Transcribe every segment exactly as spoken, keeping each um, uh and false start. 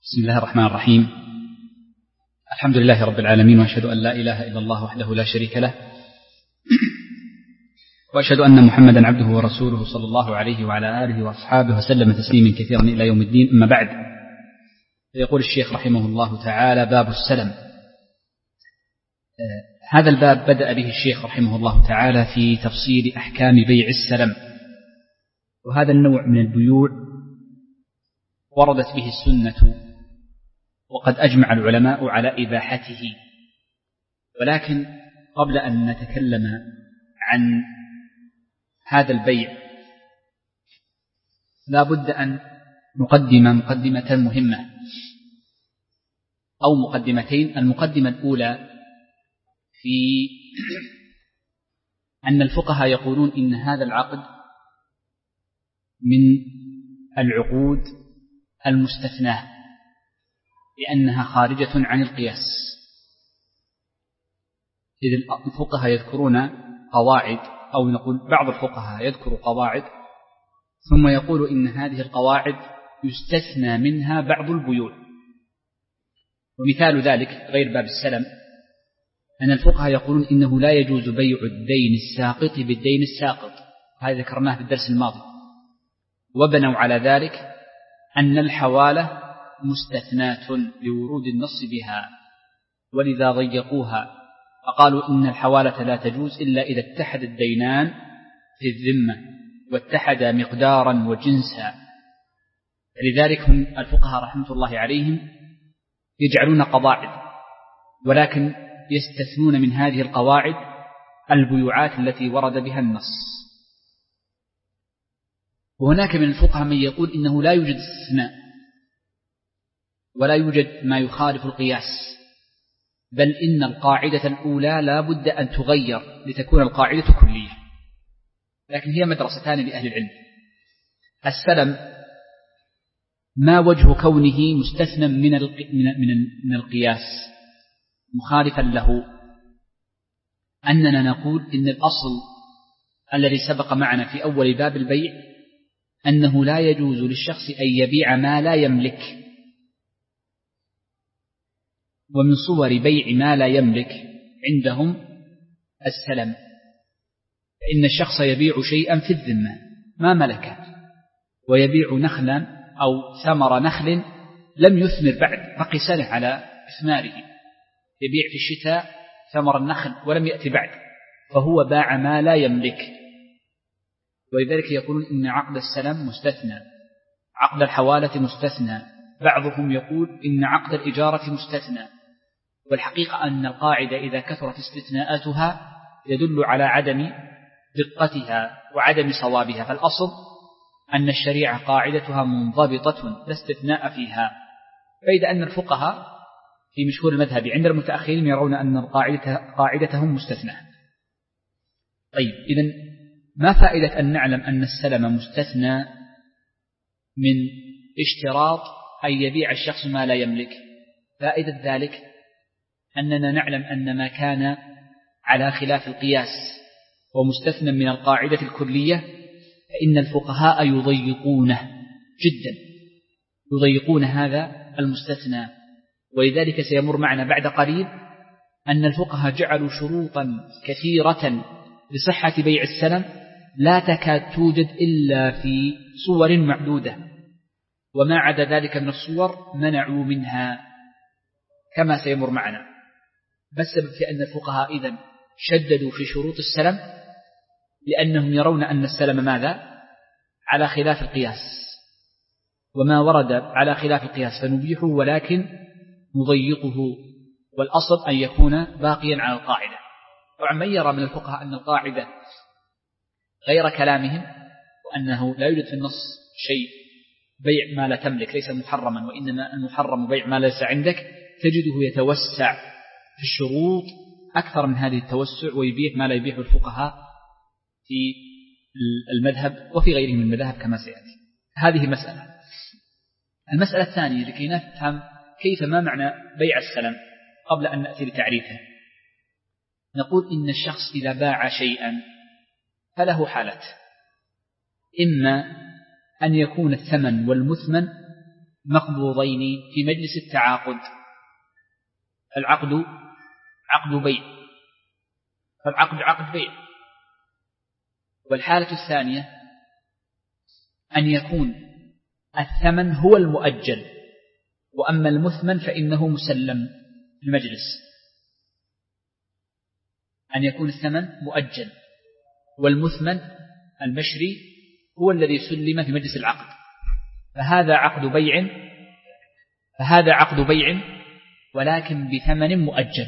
بسم الله الرحمن الرحيم. الحمد لله رب العالمين، وأشهد أن لا إله إلا الله وحده لا شريك له، وأشهد أن محمدا عبده ورسوله صلى الله عليه وعلى آله وأصحابه وسلم تسليما كثيرا إلى يوم الدين. أما بعد، يقول الشيخ رحمه الله تعالى: باب السلم. هذا الباب بدأ به الشيخ رحمه الله تعالى في تفصيل أحكام بيع السلم، وهذا النوع من البيوع وردت به السنة، وقد أجمع العلماء على إباحته. ولكن قبل أن نتكلم عن هذا البيع لا بد أن نقدم مقدمة مهمة أو مقدمتين. المقدمة الأولى في أن الفقهاء يقولون إن هذا العقد من العقود المستثناة لأنها خارجة عن القياس. إذ الفقهاء يذكرون قواعد، أو نقول بعض الفقهاء يذكر قواعد ثم يقول إن هذه القواعد يستثنى منها بعض البيوع. ومثال ذلك غير باب السلم أن الفقهاء يقولون إنه لا يجوز بيع الدين الساقط بالدين الساقط، هذا ذكرناه في الدرس الماضي، وبنوا على ذلك أن الحوالة مستثناة لورود النص بها، ولذا ضيقوها فقالوا إن الحوالة لا تجوز إلا إذا اتحد الدينان في الذمة واتحدا مقدارا وجنسا. لذلك هم الفقهاء رحمة الله عليهم يجعلون قواعد، ولكن يستثنون من هذه القواعد البيوعات التي ورد بها النص. وهناك من الفقهاء من يقول إنه لا يوجد استثناء ولا يوجد ما يخالف القياس، بل إن القاعدة الأولى لا بد أن تغير لتكون القاعدة كلية. لكن هي مدرستان لأهل العلم. السلم ما وجه كونه مستثنى من من القياس مخالفا له؟ أننا نقول إن الأصل الذي سبق معنا في أول باب البيع أنه لا يجوز للشخص أن يبيع ما لا يملك، ومن صور بيع ما لا يملك عندهم السلم، فإن الشخص يبيع شيئا في الذمة ما ملكه، ويبيع نخلا أو ثمر نخل لم يثمر بعد، بقي سنة على إثماره، يبيع في الشتاء ثمر النخل ولم يأتي بعد، فهو باع ما لا يملك. ولذلك يقولون إن عقد السلم مستثنى، عقد الحوالة مستثنى، بعضهم يقول إن عقد الإجارة مستثنى. والحقيقة أن القاعدة إذا كثرت استثناءاتها يدل على عدم دقتها وعدم صوابها، فالأصل أن الشريعة قاعدتها منضبطة لا استثناء فيها. فإذا أن الفقهاء في مشهور المذهب عند المتأخرين يرون أن القاعدة قاعدتهم مستثنى. طيب، إذن ما فائدة أن نعلم أن السلم مستثنى من اشتراط أن يبيع الشخص ما لا يملك؟ فائدة ذلك أننا نعلم أن ما كان على خلاف القياس ومستثنى من القاعدة الكلية فإن الفقهاء يضيقونه جدا، يضيقون هذا المستثنى. ولذلك سيمر معنا بعد قليل أن الفقهاء جعلوا شروطا كثيرة لصحة بيع السلم لا تكاد توجد إلا في صور معدودة، وما عدا ذلك من الصور منعوا منها كما سيمر معنا. بس السبب في أن الفقهاء إذن شددوا في شروط السلم لأنهم يرون أن السلم ماذا؟ على خلاف القياس، وما ورد على خلاف القياس فنبيحه ولكن نضيقه، والأصل أن يكون باقيا على القاعدة. طبعا من يرى من الفقهاء أن القاعدة غير كلامهم، وأنه لا يوجد في النص شيء بيع ما لا تملك ليس محرما، وإنما المحرم بيع ما ليس عندك، تجده يتوسع في الشروط أكثر من هذه التوسع ويبيح ما لا يبيح الفقهاء في المذهب وفي غيره من المذاهب كما سيأتي. هذه مسألة. المسألة الثانية لكي نفهم كيف ما معنى بيع السلم قبل أن نأتي لتعريفه، نقول إن الشخص إذا باع شيئا فله حالات: إما أن يكون الثمن والمثمن مقبوضين في مجلس التعاقد، العقد عقد بيع، فالعقد عقد بيع. والحالة الثانية أن يكون الثمن هو المؤجل، وأما المثمن فإنه مسلم في المجلس. أن يكون الثمن مؤجل والمثمن المشري هو الذي سلم في مجلس العقد، فهذا عقد بيع فهذا عقد بيع ولكن بثمن مؤجل،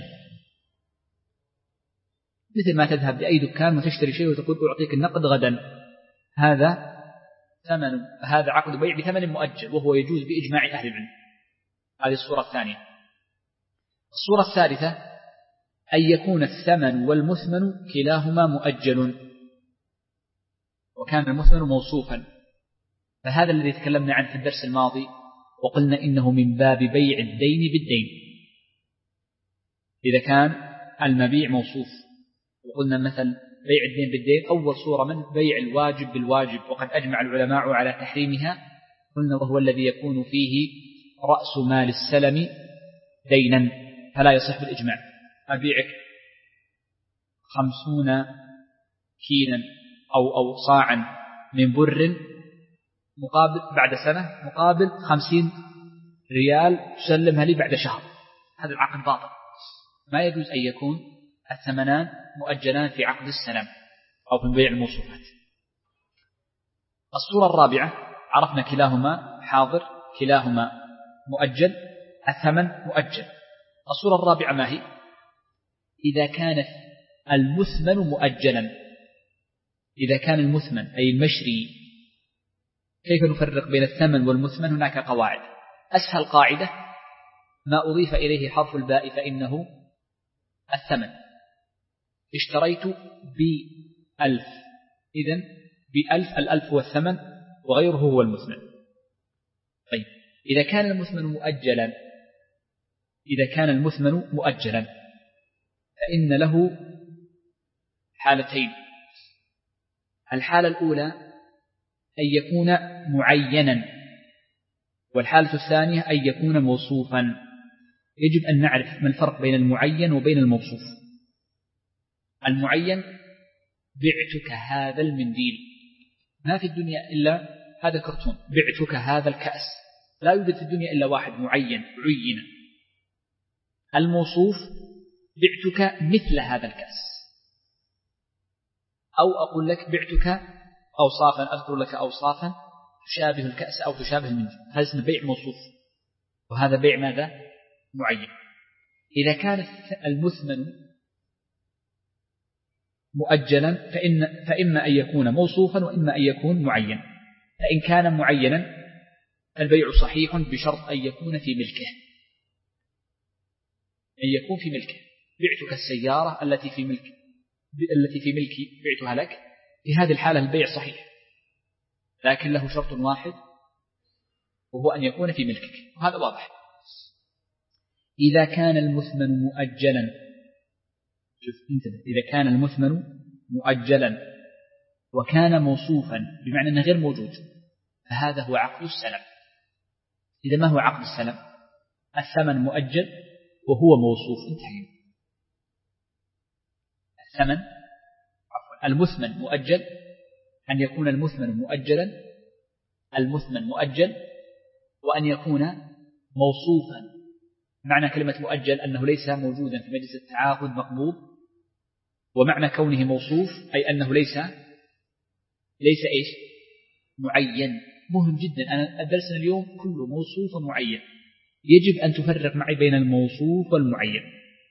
مثل ما تذهب لأي دكان وتشتري شيء وتقول أعطيك النقد غدا، هذا ثمن، هذا عقد بيع بثمن مؤجل، وهو يجوز بإجماع أهل العلم. هذه الصورة الثانية. الصورة الثالثة أن يكون الثمن والمثمن كلاهما مؤجل، وكان المثمن موصوفا، فهذا الذي تكلمنا عنه في الدرس الماضي وقلنا إنه من باب بيع الدين بالدين. إذا كان المبيع موصوف، وقلنا مثل بيع الدين بالدين أول صورة من بيع الواجب بالواجب، وقد أجمع العلماء على تحريمها، قلنا وهو الذي يكون فيه رأس مال السلم دينا، فلا يصح بالإجماع. أبيعك خمسون كيلا أو أو صاعا من بر مقابل بعد سنة مقابل خمسين ريال تسلمها لي بعد شهر، هذا العقد باطل، ما يجوز أن يكون الثمنان مؤجلان في عقد السلام أو في بيع الموصوفات. الصورة الرابعة عرفنا كلاهما حاضر، كلاهما مؤجل، الثمن مؤجل. الصورة الرابعة ما هي؟ إذا كان المثمن مؤجلا، إذا كان المثمن أي المشري، كيف نفرق بين الثمن والمثمن؟ هناك قواعد. أسهل قاعدة ما أضيف إليه حرف الباء فإنه الثمن. اشتريت بألف، إذن بألف، الألف هو الثمن وغيره هو المثمن. طيب إذا كان المثمن مؤجلا إذا كان المثمن مؤجلا فإن له حالتين. الحالة الأولى أن يكون معينا، والحالة الثانية أن يكون موصوفا. يجب أن نعرف ما الفرق بين المعين وبين الموصوف. المعين بعتك هذا المنديل، ما في الدنيا إلا هذا كرتون، بعتك هذا الكأس، لا يوجد في الدنيا إلا واحد معين عين. الموصوف بعتك مثل هذا الكأس، أو أقول لك بعتك أوصافا، أذكر لك أوصافا تشابه الكأس أو تشابه المنديل، هذا اسمه بيع موصوف، وهذا بيع ماذا؟ معين. إذا كان المثمن مؤجلا فإن فإما أن يكون موصوفا وإما أن يكون معين. فإن كان معينا البيع صحيح بشرط أن يكون في ملكه، أن يكون في ملكه. بعتك السيارة التي في ملك التي في ملكي بعتها لك، في هذه الحالة البيع صحيح، لكن له شرط واحد وهو أن يكون في ملكك، وهذا واضح. إذا كان المثمن مؤجلا، شوف انتبه، إذا كان المثمن مؤجلا وكان موصوفا بمعنى أنه غير موجود، فهذا هو عقد السلم. إذا ما هو عقد السلم؟ الثمن مؤجل وهو موصوف، انتهى. الثمن عفوا المثمن مؤجل، أن يكون المثمن مؤجلا، المثمن مؤجل، وأن يكون موصوفا. معنى كلمة مؤجل أنه ليس موجودا في مجلس التعاقد مقبوض، ومعنى كونه موصوف أي أنه ليس ليس إيش؟ معين. مهم جدا، أنا درسنا اليوم كله موصوف ومعين، يجب أن تفرق معي بين الموصوف والمعين.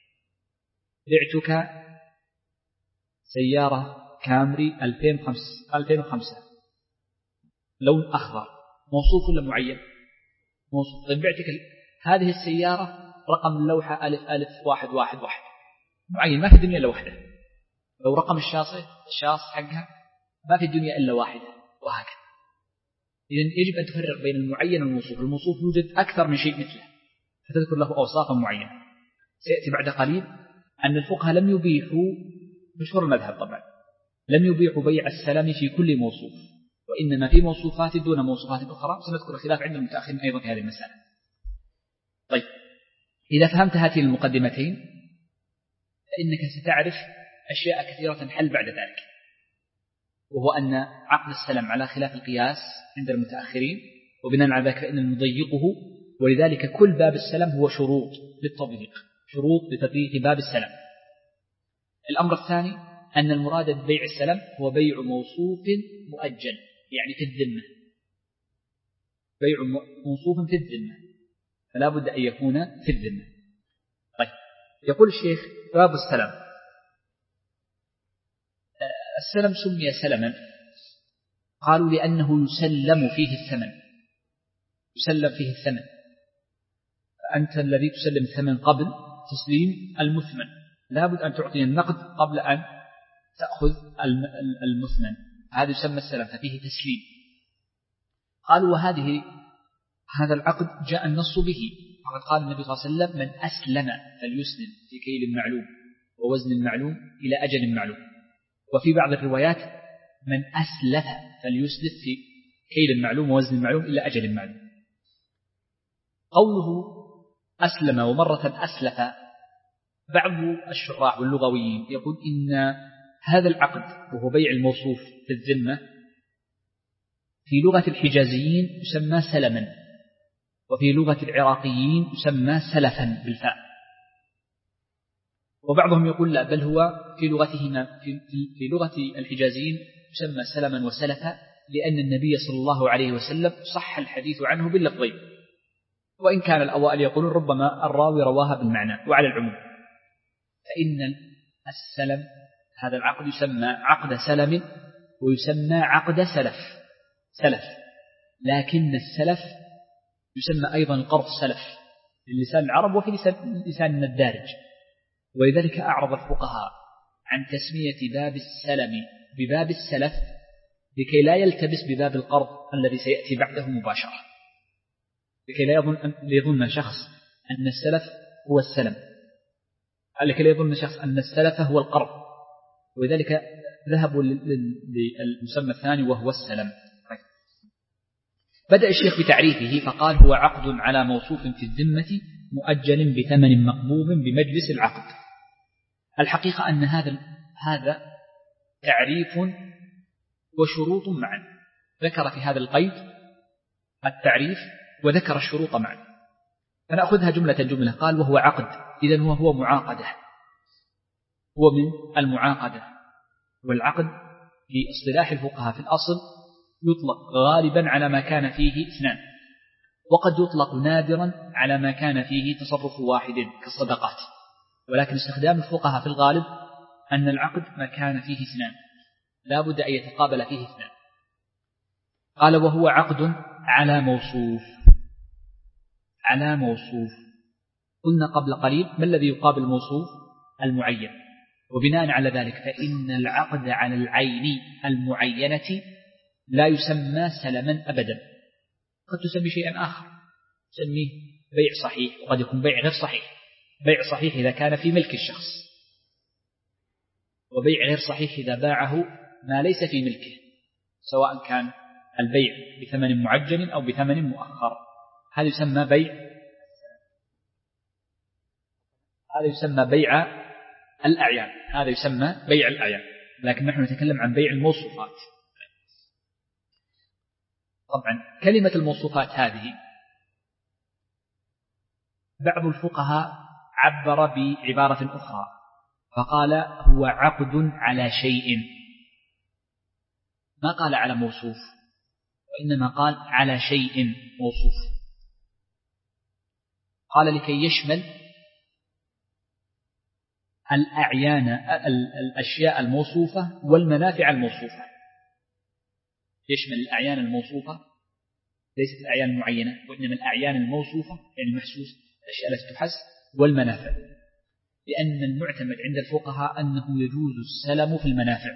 بعتك سيارة كامري ألفين وخمسة لون أخضر، موصوف ولا معين؟ موصوف. طيب بعتك هذه السيارة رقم اللوحة ألف ألف واحد واحد واحد، معين، ما في الدنيا إلا واحدة. لو رقم الشاصي الشاص حقها ما في الدنيا إلا واحدة، وهكذا. إذن يجب أن تفرق بين المعين والموصوف. الموصوف يوجد أكثر من شيء مثله، فتذكر له أوصافا معينة. سيأتي بعد قليل أن الفقهاء لم يبيحوا، مشهور المذهب طبعا، لم يبيحوا بيع السلم في كل موصوف، وإنما في موصوفات دون موصوفات أخرى، سنذكر الخلاف عند المتأخرين أيضا في هذه المسألة. طيب، إذا فهمت هذه المقدمتين فإنك ستعرف أشياء كثيرة تنحل بعد ذلك، وهو أن عقد السلم على خلاف القياس عند المتأخرين، وبناء على ذلك فإن نضيقه، ولذلك كل باب السلم هو شروط للتضييق، شروط لتضييق باب السلم. الأمر الثاني أن المراد ببيع السلم هو بيع موصوف مؤجل، يعني في الذمة، بيع موصوف في الذمة، فلا بد أن يكون في الذمة. طيب، يقول الشيخ باب السلم. السلم سمي سلما، قالوا لأنه يسلم فيه الثمن، يسلم فيه الثمن، فأنت الذي تسلم الثمن قبل تسليم المثمن، لا بد أن تعطي النقد قبل أن تأخذ المثمن، هذا يسمى السلم، ففيه تسليم. قالوا وهذه هذا العقد جاء النص به، وقد قال النبي صلى الله عليه وسلم: من أسلم فليسلم في كيل معلوم ووزن معلوم إلى أجل معلوم. وفي بعض الروايات: من أسلف فليسلف في كيل معلوم ووزن معلوم إلى أجل معلوم. قوله أسلم ومرة أسلف، بعض الشراح واللغويين يقول إن هذا العقد وهو بيع الموصوف في الذمة في لغة الحجازيين يسمى سلما، وفي لغة العراقيين يسمى سلفا بالفاء. وبعضهم يقول لا، بل هو في لغتهما في, في لغة الحجازيين يسمى سلما وسلفا، لأن النبي صلى الله عليه وسلم صح الحديث عنه باللفظين، وإن كان الأوائل يقولون ربما الراوي رواها بالمعنى. وعلى العموم فإن السلم هذا العقد يسمى عقد سلم ويسمى عقد سلف سلف لكن السلف يسمى أيضا القرض سلف في لسان العرب وفي لسان الدارج، ولذلك أعرض الفقهاء عن تسمية باب السلم بباب السلف لكي لا يلتبس بباب القرض الذي سيأتي بعده مباشرة، لكي لا يظن, يظن شخص أن السلف هو السلم، لكي لا يظن شخص أن السلف هو القرض، ولذلك ذهبوا للمسمى الثاني وهو السلم. بدأ الشيخ بتعريفه فقال: هو عقد على موصوف في الذمة مؤجل بثمن مقبوض بمجلس العقد. الحقيقة أن هذا هذا تعريف وشروط معا، ذكر في هذا القيد التعريف وذكر الشروط معا، فنأخذها جملة جملة. قال: وهو عقد، إذن هو هو معاقدة، هو من المعاقدة. والعقد في اصطلاح الفقهاء في الأصل يطلق غالبا على ما كان فيه اثنان، وقد يطلق نادرا على ما كان فيه تصرف واحد كالصدقات، ولكن استخدام الفقهاء في الغالب أن العقد ما كان فيه اثنان لا بد أن يتقابل فيه اثنان. قال: وهو عقد على موصوف. على موصوف قلنا قبل قليل ما الذي يقابل موصوف؟ المعين، وبناء على ذلك فإن العقد على العين المعينة لا يسمى سلما أبدا، قد تسمي شيئا آخر، تسميه بيع صحيح، وقد يكون بيع غير صحيح. بيع صحيح إذا كان في ملك الشخص، وبيع غير صحيح إذا باعه ما ليس في ملكه، سواء كان البيع بثمن معجل أو بثمن مؤخر، هذا يسمى بيع هذا يسمى بيع الأعيان هذا يسمى بيع الأعيان لكن نحن نتكلم عن بيع الموصوفات. طبعا كلمة الموصوفات هذه بعض الفقهاء عبر بعبارة أخرى فقال: هو عقد على شيء، ما قال على موصوف، وإنما قال على شيء موصوف. قال لكي يشمل الأعيان الأشياء الموصوفة والمنافع الموصوفة، يشمل الأعيان الموصوفة، ليست الأعيان المعينة وإنما الأعيان الموصوفة يعني المحسوس، الأشياء التي تحس، والمنافع، لأن المعتمد عند الفقهاء أنه يجوز السلم في المنافع.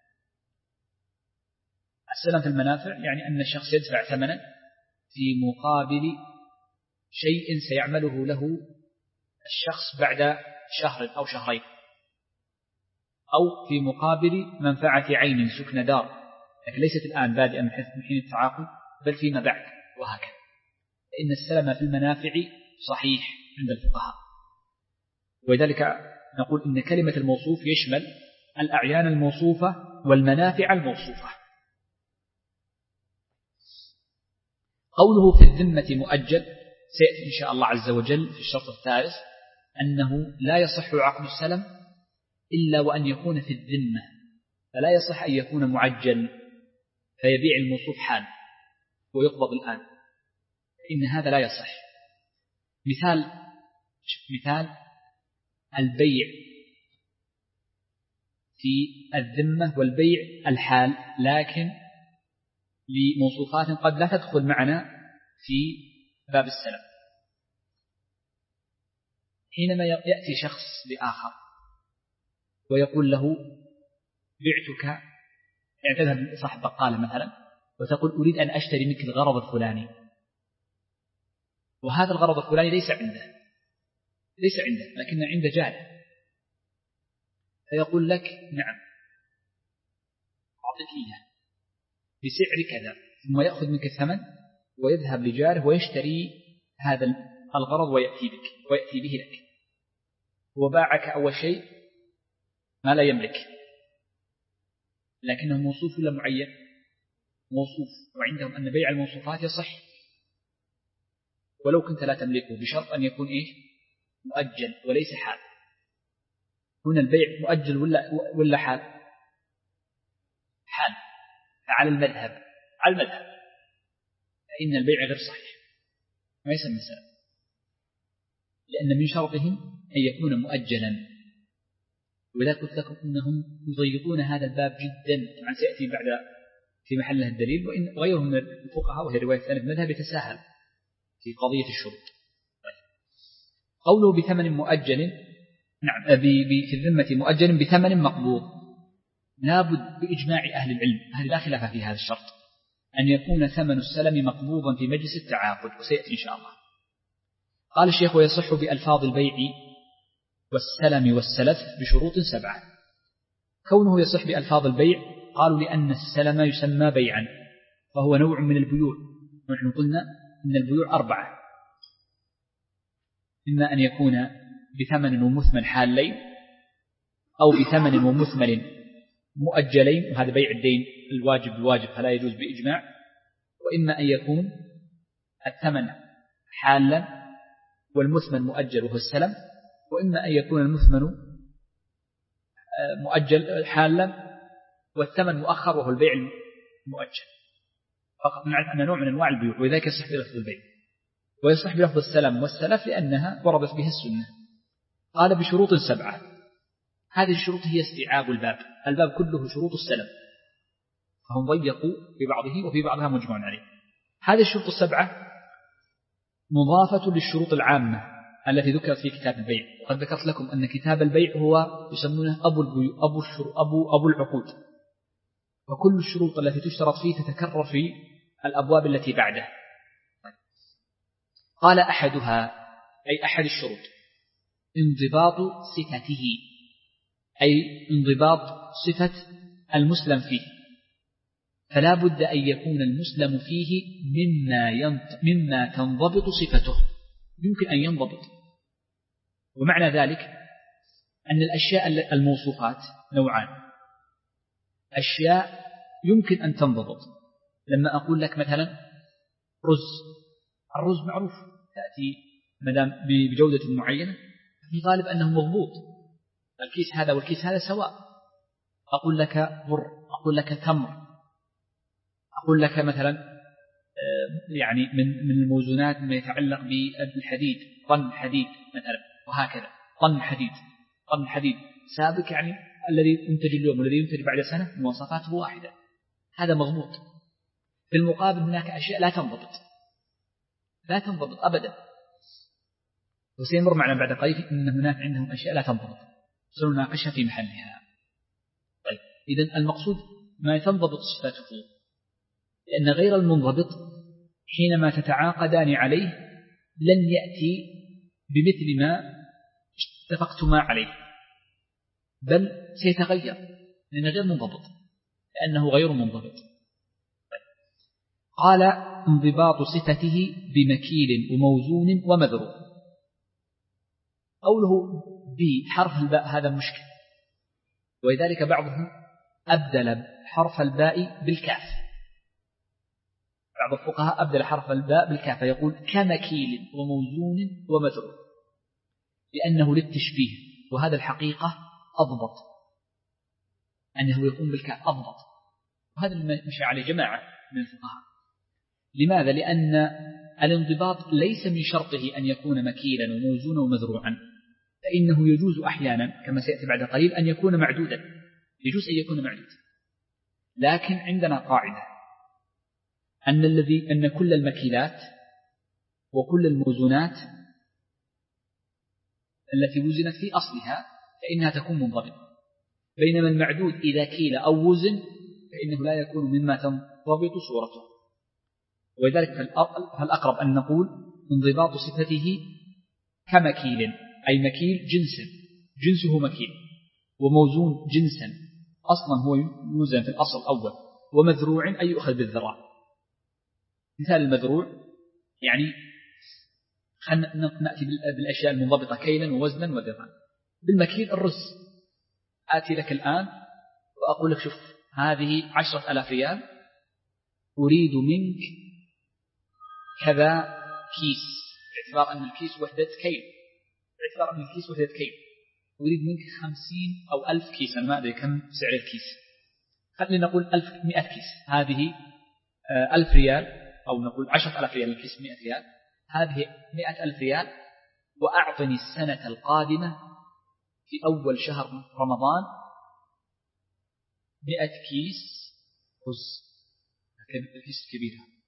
السلم في المنافع يعني أن الشخص يدفع ثمنا في مقابل شيء سيعمله له الشخص بعد شهر أو شهرين، أو في مقابل منفعة عين سكن دار لكن ليست الآن بادئة من حين التعاقد بل فيما بعد وهكذا. فإن السلم في المنافع صحيح عند الفقهاء، ولذلك نقول إن كلمة الموصوف يشمل الأعيان الموصوفة والمنافع الموصوفة. قوله في الذمة مؤجل سيأتي إن شاء الله عز وجل في الشرط الثالث أنه لا يصح عقد السلم إلا وأن يكون في الذمة، فلا يصح أن يكون معجل فيبيع الموصوف حال ويقبض الآن، إن هذا لا يصح. مثال مثال البيع في الذمة والبيع الحال، لكن لموصوفات قد لا تدخل معنا في باب السلم. حينما يأتي شخص لآخر ويقول له بعتك، يعني تذهب صاحب بقالة مثلا وتقول أريد أن أشتري منك الغرض الفلاني، وهذا الغرض الفلاني ليس عنده ليس عنده لكن عنده جاره، فيقول لك نعم أعطيك إياه بسعر كذا، ثم يأخذ منك الثمن ويذهب لجاره ويشتري هذا الغرض ويأتي بك ويأتي به لك. هو باعك أول شيء ما لا يملك، لكنه موصوف ولا معين؟ موصوف، وعندهم أن بيع الموصوفات يصح ولو كنت لا تملكه بشرط أن يكون إيه؟ مؤجل وليس حال. هنا البيع مؤجل ولا ولا حال؟ حال. على المذهب على المذهب فإن البيع غير صحيح ما يسمى سلم، لأن من شرطهم أن يكون مؤجلا، وإذا قلت لكم أنهم يضيقون هذا الباب جدا، طبعا سيأتي بعد في محله الدليل، وإن غيرهم من الفقهاء وهي رواية ثانية المذهب يتساهل في قضية الشروط. قوله بثمن مؤجل، نعم في الذمة مؤجل بثمن مقبوض، لابد بإجماع أهل العلم أهل لا خلاف في هذا الشرط أن يكون ثمن السلم مقبوضا في مجلس التعاقد، وسيأتي إن شاء الله. قال الشيخ ويصح بألفاظ البيع والسلم والسلف بشروط سبعة. كونه يصح بألفاظ البيع قالوا لأن السلم يسمى بيعا فهو نوع من البيوع، ونحن قلنا إن البيوع أربعة، إما أن يكون بثمن ومثمن حالين، أو بثمن ومثمن مؤجلين وهذا بيع الدين الواجب الواجب فلا يجوز بإجماع، وإما أن يكون الثمن حالا والمثمن مؤجل وهو السلم، وإما أن يكون المثمن مؤجل حالا والثمن مؤخر وهو البيع المؤجل. فقط نعرف أن نوع من أنواع البيوع، وذلك يصح بلفظ البيع ويصح بلفظ السلم والسلف لأنها وردت بها السنة. قال بشروط سبعة، هذه الشروط هي استيعاب الباب، الباب كله شروط السلم، فهم ضيقوا في بعضه وفي بعضها مجمع عليه. هذه الشروط السبعة مضافة للشروط العامة التي ذكرت في كتاب البيع، وقد ذكرت لكم أن كتاب البيع هو يسمونه أبو البيوع أبو, أبو, أبو العقود، وكل الشروط التي تشترط فيه تتكرر في الأبواب التي بعده. قال أحدها أي أحد الشروط انضباط صفته، أي انضباط صفة المسلم فيه، فلا بد أن يكون المسلم فيه مما, ينط... مما تنضبط صفته، يمكن أن ينضبط. ومعنى ذلك أن الأشياء الموصوفات نوعان، أشياء يمكن أن تنضبط. لما أقول لك مثلا رز، الرز معروف تأتي مدام بجودة معينة في غالب أنه مضبوط، الكيس هذا والكيس هذا سواء. أقول لك بر، أقول لك تمر، أقول لك مثلا يعني من من الموزونات ما يتعلق بالحديد، طن حديد مثلا، وهكذا طن حديد طن حديد سابق، يعني الذي ينتج اليوم والذي ينتج بعد سنة مواصفاته واحدة، هذا مضبوط. في المقابل هناك أشياء لا تنضبط لا تنضبط أبدا، وسيمر معنا بعد قليل إن هناك عندهم أشياء لا تنضبط سنناقشها في محلها. طيب، إذن المقصود ما تنضبط صفاته، لأن غير المنضبط حينما تتعاقدان عليه لن يأتي بمثل ما اتفقتما عليه، بل سيتغير لأنه غير منضبط، لأنه غير منضبط. قال انضباط صفته بمكيل وموزون ومذروع. قوله بحرف الباء هذا مشكل، ولذلك بعضهم أبدل حرف الباء بالكاف. بعض الفقهاء أبدل حرف الباء بالكاف يقول كمكيل وموزون ومذروع، لأنه للتشبيه، وهذا الحقيقة أضبط، أنه يكون بالكاف أضبط، وهذا مشى عليه جماعة من الفقهاء. لماذا؟ لأن الانضباط ليس من شرطه أن يكون مكيلا وموزونا ومذروعا، فإنه يجوز أحيانا كما سيأتي بعد قليل أن يكون معدودا، يجوز أن يكون معدود. لكن عندنا قاعدة أن الذي أن كل المكيلات وكل الموزونات التي وزنت في أصلها فإنها تكون منضبطة، بينما المعدود إذا كيل أو وزن فإنه لا يكون مما تنضبط صورته. ولذلك فالأقرب أن نقول انضباط صفته كمكيل، أي مكيل جنسا، جنسه مكيل، وموزون جنسا أصلا هو يوزن في الأصل الأول، ومذروع أي يؤخذ بالذراع. مثال المذروع يعني خلنا نأتي بالأشياء المنضبطة كيلا ووزنا وذراعا. بالمكيل الرز، آتي لك الآن وأقول لك شوف هذه عشرة ألاف ريال، أريد منك كذا كيس، باعتبار أن الكيس وحدة كيل، باعتبار أن الكيس وحدة كيل، أريد منك خمسين أو ألف كيس، أنا ما أدري كم سعر الكيس، خلينا نقول ألف مئة كيس، هذه ألف ريال، أو نقول عشرة ألاف ريال الكيس مئة ريال، هذه مئة ألف ريال، وأعطني السنة القادمة في أول شهر رمضان مئة كيس رز، الكيس الكبيرة،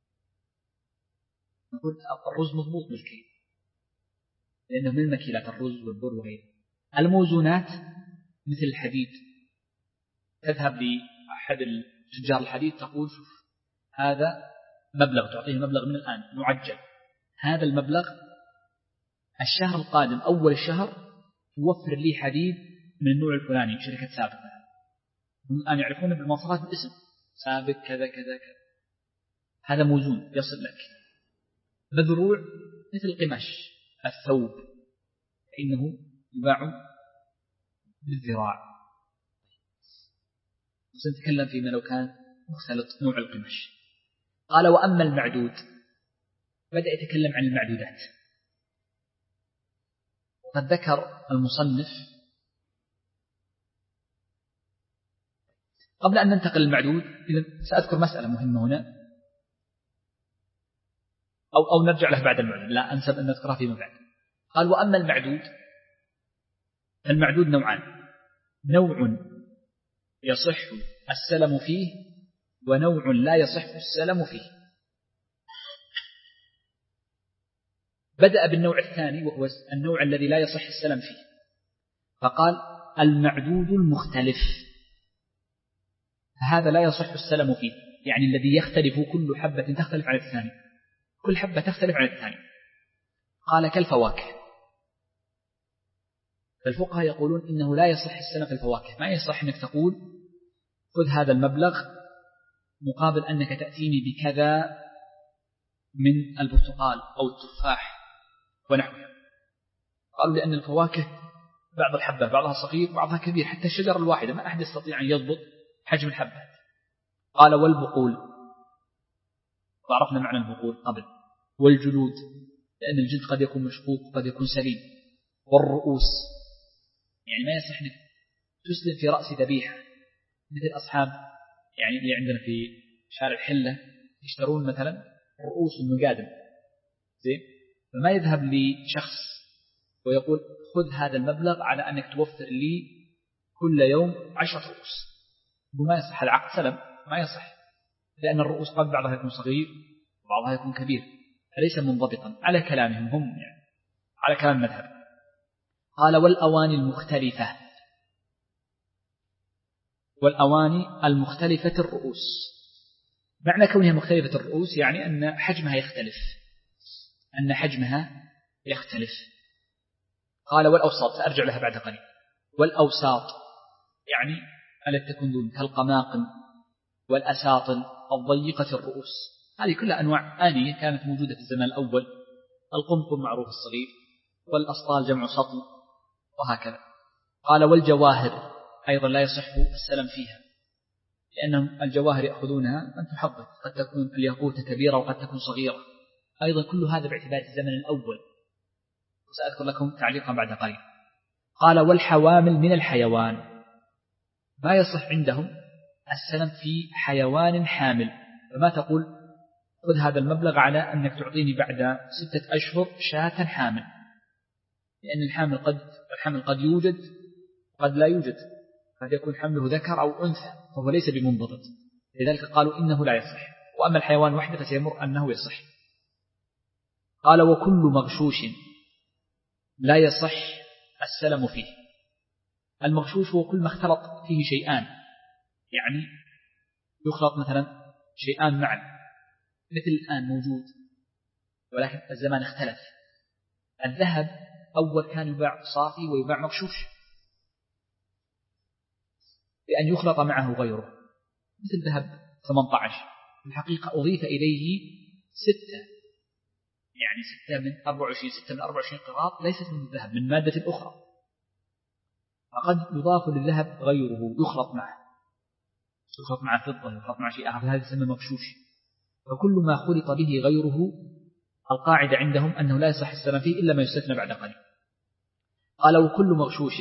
نقول الرز مضبوط بالكيل لأنه من المكيلات الرز والبر وغيره. الموزونات مثل الحديد، تذهب لأحد تجار الحديد تقول شوف هذا مبلغ، تعطيه مبلغ من الآن معجل، هذا المبلغ الشهر القادم أول الشهر توفر لي حديد من النوع الفلاني، شركة سابق هم الآن يعرفون بالمواصفات بالاسم سابق كذا كذا كذا، هذا موزون يصل لك. مذروع مثل قماش الثوب فإنه يباع بالذراع، سنتكلم فيما لو كان مختلط نوع القماش. قال وأما المعدود، بدأ يتكلم عن المعدودات، وقد ذكر المصنف قبل أن ننتقل للمعدود إذن سأذكر مسألة مهمة هنا، أو, أو نرجع له بعد المعدود، لا أنسب أن نذكرها فيما بعد. قال وأما المعدود، المعدود نوعان، نوع يصح السلم فيه ونوع لا يصح السلم فيه. بدأ بالنوع الثاني وهو النوع الذي لا يصح السلم فيه، فقال المعدود المختلف، هذا لا يصح السلم فيه، يعني الذي يختلف، كل حبة تختلف عن الثاني، كل حبة تختلف عن الثاني. قال كالفواكه، فالفقهاء يقولون إنه لا يصح السلم في الفواكه، ما يصح أنك تقول خذ هذا المبلغ مقابل أنك تأتيني بكذا من البرتقال أو التفاح ونحوها. قالوا لأن الفواكه بعض الحبة بعضها صغير بعضها كبير، حتى الشجرة الواحدة ما أحد يستطيع أن يضبط حجم الحبة. قال والبقول، وعرفنا معنى البقول قبل، والجلود لأن الجلد قد يكون مشقوق قد يكون سليم، والرؤوس يعني ما يصح أنك تسلم في رأس ذبيحة، مثل أصحاب يعني اللي عندنا في شارع الحلة يشترون مثلا رؤوس المقادم زين، فما يذهب لشخص ويقول خذ هذا المبلغ على أنك توفر لي كل يوم عشرة رؤوس، وما يصح العقد سلم، ما يصح، لأن الرؤوس قد بعضها يكون صغير وبعضها يكون كبير، فليس منضبطا على كلامهم هم، يعني على كلام المذهب. قال والأواني المختلفة، والأواني المختلفة الرؤوس، معنى كونها مختلفة الرؤوس يعني أن حجمها يختلف، أن حجمها يختلف. قال والأوساط، سأرجع لها بعد قليل. والأوساط يعني التي تكون دون كالقماقم والأساطل الضيقة الرؤوس، هذه كلها أنواع آنية كانت موجودة في الزمان الأول. القنطر معروف الصغير، والأسطال جمع سطل، وهكذا. قال والجواهر أيضا لا يصح السلم فيها، لأن الجواهر يأخذونها أن تحضر، قد تكون الياقوتة كبيرة وقد تكون صغيرة، أيضا كل هذا باعتبار الزمن الأول، وسأذكر لكم تعليقا بعد قليل. قال والحوامل من الحيوان، ما يصح عندهم السلم في حيوان حامل. فما تقول خذ هذا المبلغ على أنك تعطيني بعد ستة أشهر شاة حامل، لأن الحامل قد الحمل قد يوجد قد لا يوجد، قد يكون حمله ذكر أو أنثى، فهو ليس بمنضبط، لذلك قالوا إنه لا يصح. وأما الحيوان وحده فسيمر أنه يصح. قال وكل مغشوش لا يصح السلم فيه. المغشوش هو كل ما اختلط فيه شيئان، يعني يخلط مثلا شيئان معا، مثل الآن موجود ولكن الزمان اختلف. الذهب أول كان يباع صافي ويباع مغشوش، بأن يخلط معه غيره، مثل ذهب ثمانية عشر في الحقيقة أضيف إليه ستة، يعني ستة من أربعة وعشرين ستة من أربعة وعشرين قراط ليست من الذهب، من مادة أخرى، فقد يضاف للذهب غيره يخلط معه، يخلط مع فضة، يخلط مع شيء آخر، هذا يسمى مغشوش. فكل ما خلط به غيره القاعدة عندهم أنه لا يصح السلم فيه إلا ما يستثنى بعد قليل. قال وكل مغشوش،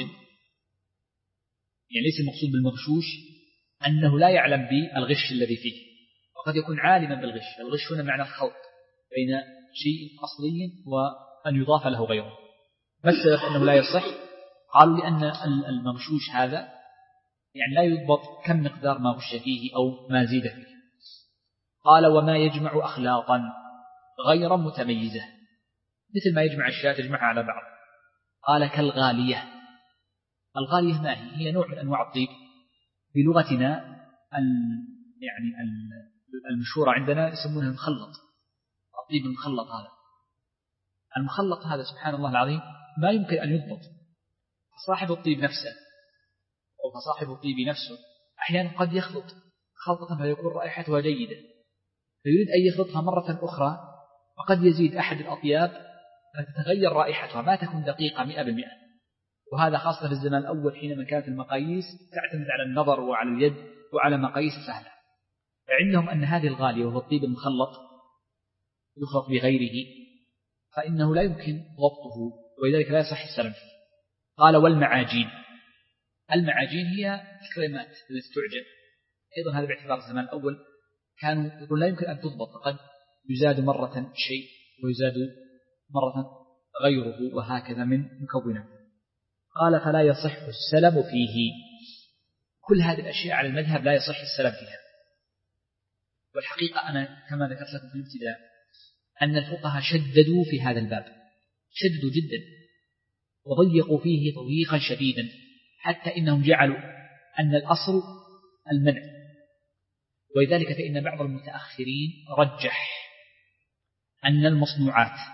يعني ليس المقصود بالمغشوش أنه لا يعلم بالغش الذي فيه، وقد يكون عالما بالغش. الغش هنا معنى الخلط بين شيء أصلي وأن يضاف له غيره. ما السبب أنه لا يصح؟ قالوا لأن المغشوش هذا يعني لا يضبط كم مقدار ما غش فيه أو ما زيد فيه. قال وما يجمع أخلاطا غير متميزة، مثل ما يجمع الشاة تجمعها على بعض. قال كالغالية. الغالية ما هي؟ هي نوع من أنواع الطيب بلغتنا يعني المشهورة عندنا يسمونها المخلط، الطيب المخلط. هذا المخلط هذا سبحان الله العظيم ما يمكن أن يضبط. فصاحب الطيب نفسه أو فصاحب الطيب نفسه أحيانا قد يخلط خلطة فيكون رائحتها جيدة، فيريد أن يخلطها مرة أخرى، وقد يزيد أحد الأطياب فتتغير رائحتها، ما تكون دقيقة مئة بالمئة. وهذا خاصة في الزمان الأول حينما كانت المقاييس تعتمد على النظر وعلى اليد وعلى مقاييس سهلة. فعندهم أن هذه الغالية وهو الطيب المخلط يخلط بغيره فإنه لا يمكن ضبطه، ولذلك لا يصح السلم فيه. قال والمعاجين. المعاجين هي الكريمات التي تعجن، أيضا هذا باعتبار الزمان الأول كانوا يقول لا يمكن أن تضبط، فقد يزاد مرة شيء ويزاد مرة غيره وهكذا من مكونات. قال فلا يصح السلم فيه. كل هذه الأشياء على المذهب لا يصح السلم فيها. والحقيقة أنا كما ذكرت لكم في الابتداء أن الفقهاء شددوا في هذا الباب، شددوا جدا وضيقوا فيه تضييقا شديدا، حتى إنهم جعلوا أن الأصل المنع. ولذلك فإن بعض المتأخرين رجح أن المصنوعات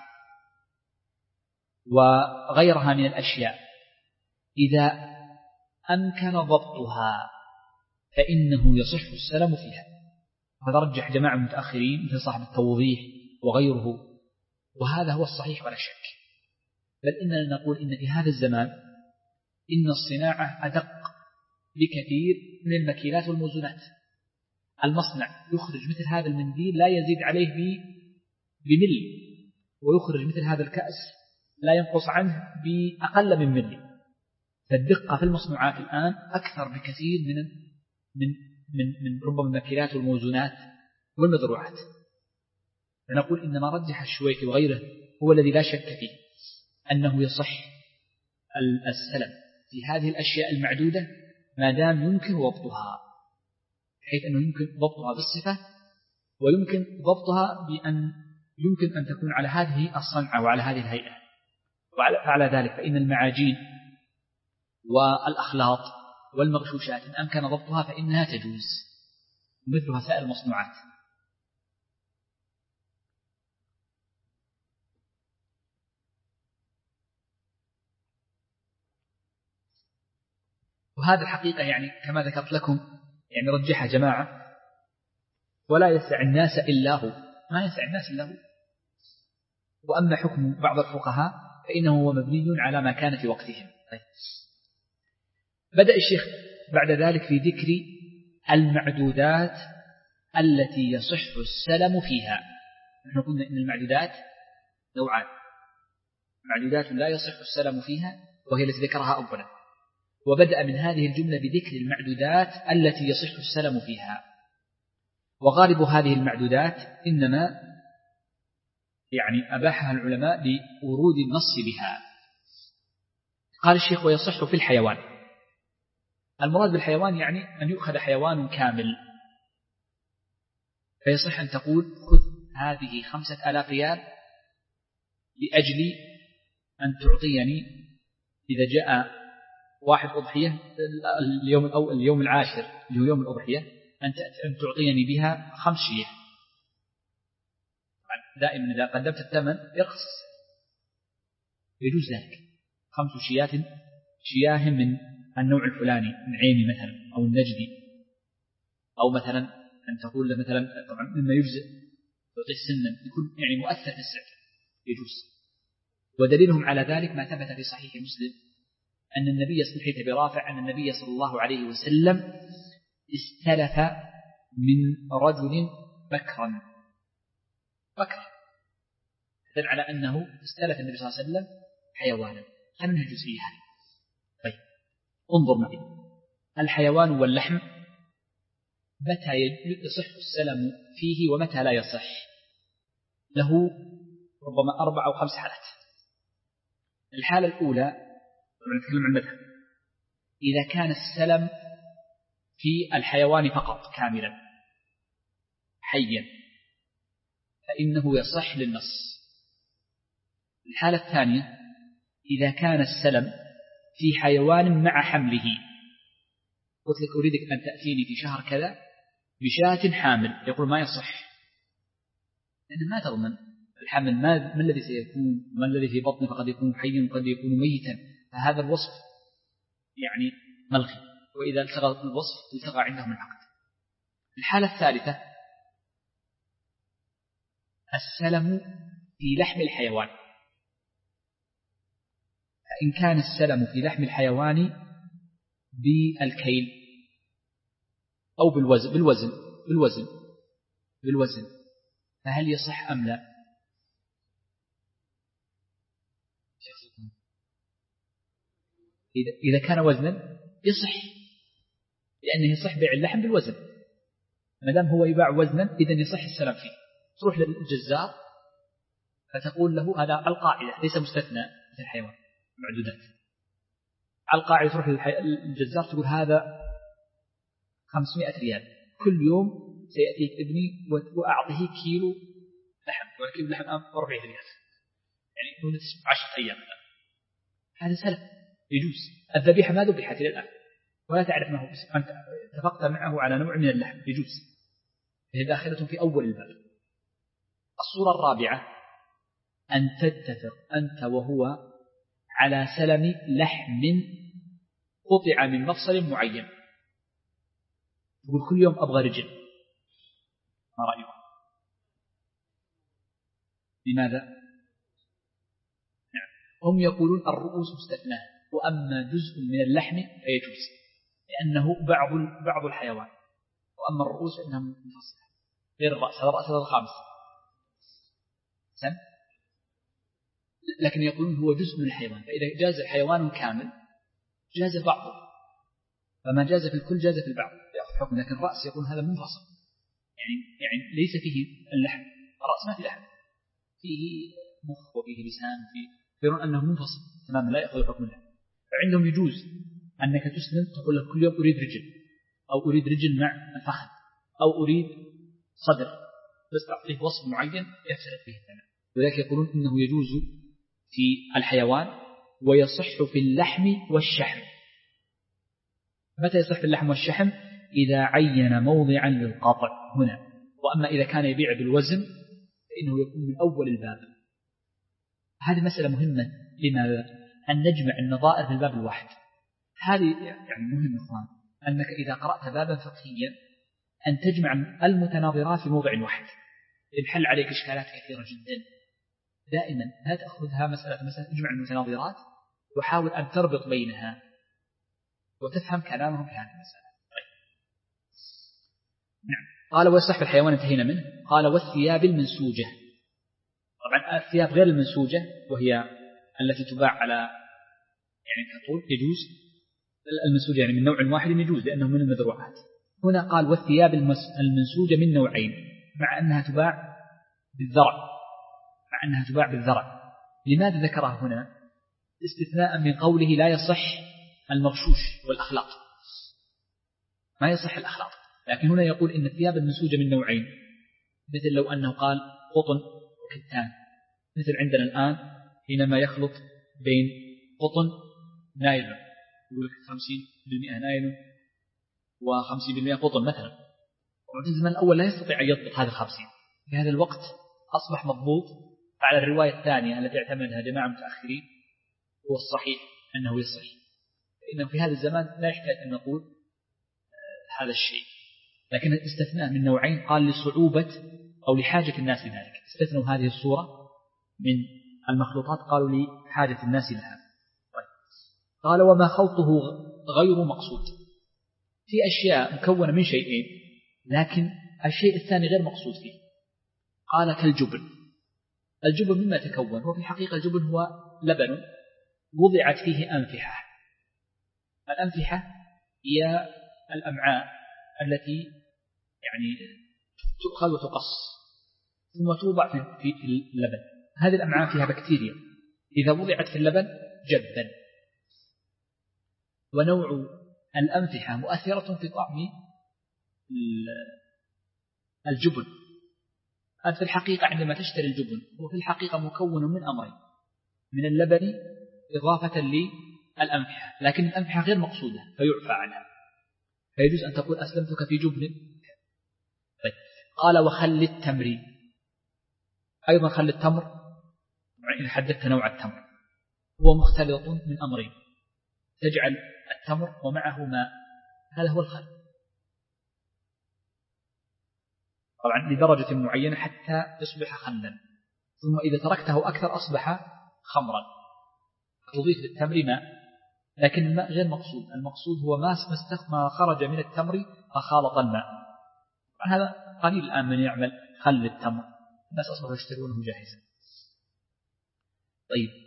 وغيرها من الأشياء إذا أمكن ضبطها فإنه يصح السلم فيها. هذا رجح جماعة متأخرين مثل صاحب التوضيح وغيره، وهذا هو الصحيح ولا شك. بل إننا نقول إن في هذا الزمان إن الصناعة أدق بكثير من المكيلات والموزونات. المصنع يخرج مثل هذا المنديل لا يزيد عليه بملي، ويخرج مثل هذا الكأس لا ينقص عنه بأقل من ملي. فالدقة في المصنوعات الآن أكثر بكثير من من من من ربما المكيلات والموزونات والمذروعات. فنقول إن ما رجح الشويكي وغيره هو الذي لا شك فيه أنه يصح السلم في هذه الأشياء المعدودة ما دام يمكن ضبطها، حيث أنه يمكن ضبطها بالصفة، ويمكن ضبطها بأن يمكن أن تكون على هذه الصنعة وعلى هذه الهيئة. وعلى ذلك فإن المعاجين والأخلاط والمغشوشات إن أمكن ضبطها فإنها تجوز مثلها سائر المصنوعات. وهذا الحقيقة يعني كما ذكرت لكم يعني رجحها جماعة، ولا يسع الناس إلا هو، ما يسع الناس إلا هو. وأما حكم بعض الفقهاء فإنه هو مبني على ما كان في وقتهم. طيب. بدأ الشيخ بعد ذلك في ذكر المعدودات التي يصح السلم فيها. نحن قلنا إن المعدودات نوعان: معدودات لا يصح السلم فيها وهي التي ذكرها أولا، وبدأ من هذه الجملة بذكر المعدودات التي يصح السلم فيها. وغالب هذه المعدودات إنما يعني أباحها العلماء لورود النص بها. قال الشيخ: ويصح في الحيوان. المراد بالحيوان يعني أن يؤخذ حيوان كامل، فيصح أن تقول: خذ هذه خمسة آلاف ريال لأجل أن تعطيني إذا جاء واحد أضحية اليوم الأول اليوم العاشر اللي هو يوم الأضحية أن تعطيني بها خمس شياه. دائما إذا قدمت الثمن يرخص، يجوز ذلك. خمس شيات شياه من النوع الفلاني، من عيني مثلا أو النجدي، أو مثلا أن تقول له مثلا طبعا مما يجزئ تعطيه سنا يكون يعني مؤثر في السعر، يجوز. ودليلهم على ذلك ما ثبت في صحيح مسلم أن النبي صلى برافع أن النبي صلى الله عليه وسلم استلف من رجل بكرا بكر، دل على أنه استلف النبي صلى الله عليه وسلم حيوانا. خلنا الجزئية هذه. طيب انظر معي، الحيوان واللحم متى يصح السلم فيه ومتى لا يصح؟ له ربما أربع أو خمس حالات. الحالة الأولى نتكلم عن المذهب: إذا كان السلم في الحيوان فقط كاملا حيا فإنه يصح للنص. الحالة الثانية: إذا كان السلم في حيوان مع حمله، قلت لك أريدك أن تأتيني في شهر كذا بشاة حامل، يقول ما يصح، لأنه ما تضمن الحمل ما, ما الذي سيكون، ما الذي في بطنه، فقد يكون حيا وقد يكون ميتا، فهذا الوصف يعني ملغي، وإذا التغى الوصف التغى عندهم العقد. الحالة الثالثة: السلم في لحم الحيوان، فإن كان السلم في لحم الحيوان بالكيل أو بالوزن بالوزن بالوزن بالوزن فهل يصح أم لا؟ إذا كان وزنا يصح، لأنه يصح بيع اللحم بالوزن، ما دام هو يباع وزنا إذن يصح السلم فيه. تروح للجزار فتقول له هذا القاعدة ليس مستثنى في الحيوان معدودات، على القاعدة تروح للجزار تقول هذا خمسمائة ريال، كل يوم سيأتيك ابني وأعطيه كيلو لحم، وكيلو لحم أربعين ريال، يعني مدة عشرة أيام. هذا سلم يجوز. الذبيحة ما ذبحت إلى الآن ولا تعرف ما هو، أنت اتفقت معه على نوع من اللحم، يجوز، هي داخلة في أول الباب. الصورة الرابعة: أن تتفق أنت وهو على سلم لحم قطع من مفصل معين، تقول كل يوم أبغى رجل، ما رأيك؟ لماذا؟ نعم. هم يقولون الرؤوس مستثناة، وأما جزء من اللحم فيجوز لأنه بعض بعض الحيوان، وأما الرؤوس فإنها منفصلة غير الرأس، هذا الرأس هذا الخامس سن. لكن يقولون هو جزء من الحيوان، فإذا جاز حيوان كامل جاز بعضه، فما جاز في الكل جاز في البعض يأخذ حكم. لكن الرأس يقول هذا منفصل، يعني يعني ليس فيه اللحم، الرأس ما فيه لحم، فيه مخ وفيه لسان، فيه يرون أنه منفصل تماما لا يأخذ حكم اللحم. فعندهم يجوز أنك تسلم تقول له كل يوم أريد رجل، أو أريد رجل مع الفخذ، أو أريد صدر، بس تعطيه وصف معين يفسد فيه الثمن. ولذلك يقولون إنه يجوز في الحيوان ويصح في اللحم والشحم. متى يصح في اللحم والشحم؟ إذا عين موضعا للقطع هنا. وأما إذا كان يبيع بالوزن فإنه يكون من أول الباب. هذه مسألة مهمة. لماذا؟ أن نجمع النظائر في الباب الواحد. هذه يعني مهم إخوان، أنك إذا قرأت بابا فقهيا أن تجمع المتناظرات في موضع واحد، ينحل عليك إشكالات كثيرة جدا. دائما لا تأخذها مسألة مسألة اجمع المتناظرات وحاول أن تربط بينها وتفهم كلامهم في هذه المسألة. طيب. نعم. قال ويصح الحيوان انتهينا منه. قال والثياب المنسوجة. طبعا الثياب غير المنسوجة وهي التي تباع على يعني كطول يجوز. المنسوجة يعني من نوع واحد يجوز لأنه من المذروعات. هنا قال والثياب المنسوجة من نوعين مع أنها تباع بالذرع مع أنها تباع بالذرع. لماذا ذكرها هنا؟ استثناء من قوله لا يصح المغشوش والأخلاط، ما يصح الأخلاط. لكن هنا يقول إن الثياب المنسوجة من نوعين، مثل لو أنه قال قطن وكتان، مثل عندنا الآن حينما يخلط بين قطن نايلون يقول لك خمسين بالمئة نايلون وخمسين بالمئة قطن مثلا. وفي الزمن الأول لا يستطيع أن يضبط هذا الخمسين، في هذا الوقت أصبح مضبوط على الرواية الثانية التي اعتمدها جماعة متأخرين هو الصحيح أنه يصح. فإنه في هذا الزمان لا يحتاج أن نقول هذا الشيء. لكن الاستثناء من نوعين قال لصعوبة أو لحاجة الناس ذلك. استثنوا هذه الصورة من المخلوطات قالوا لحاجة الناس لها. قال وما خلطه غير مقصود، في أشياء مكونة من شيئين لكن الشيء الثاني غير مقصود فيه. قال كالجبن. الجبن مما تكون هو في الحقيقة الجبن هو لبن وضعت فيه أنفحة. الأنفحة هي الأمعاء التي يعني تؤخذ وتقص ثم توضع في اللبن. هذه الأمعاء فيها بكتيريا، إذا وضعت في اللبن جبن. ونوع الأنفحة مؤثرة في طعم الجبن. في الحقيقة عندما تشتري الجبن هو في الحقيقة مكون من أمرين، من اللبن إضافة للأنفحة، لكن الأنفحة غير مقصودة فيعفى عنها، فيجوز أن تقول أسلمتك في جبن. طيب. قال وخل التمر، أيضا خل التمر إذا حددت نوع التمر هو مختلط من أمرين، تجعل التمر ومعه ماء، هذا هو الخل طبعا لدرجة معينة حتى يصبح خلا، ثم إذا تركته أكثر أصبح خمرا، تضيف للتمر ماء، لكن الماء غير مقصود. المقصود هو ما خرج من التمر فخالط الماء. هذا قليل الآن من يعمل خل التمر، الناس أصبحوا يشترونه جاهزا. طيب.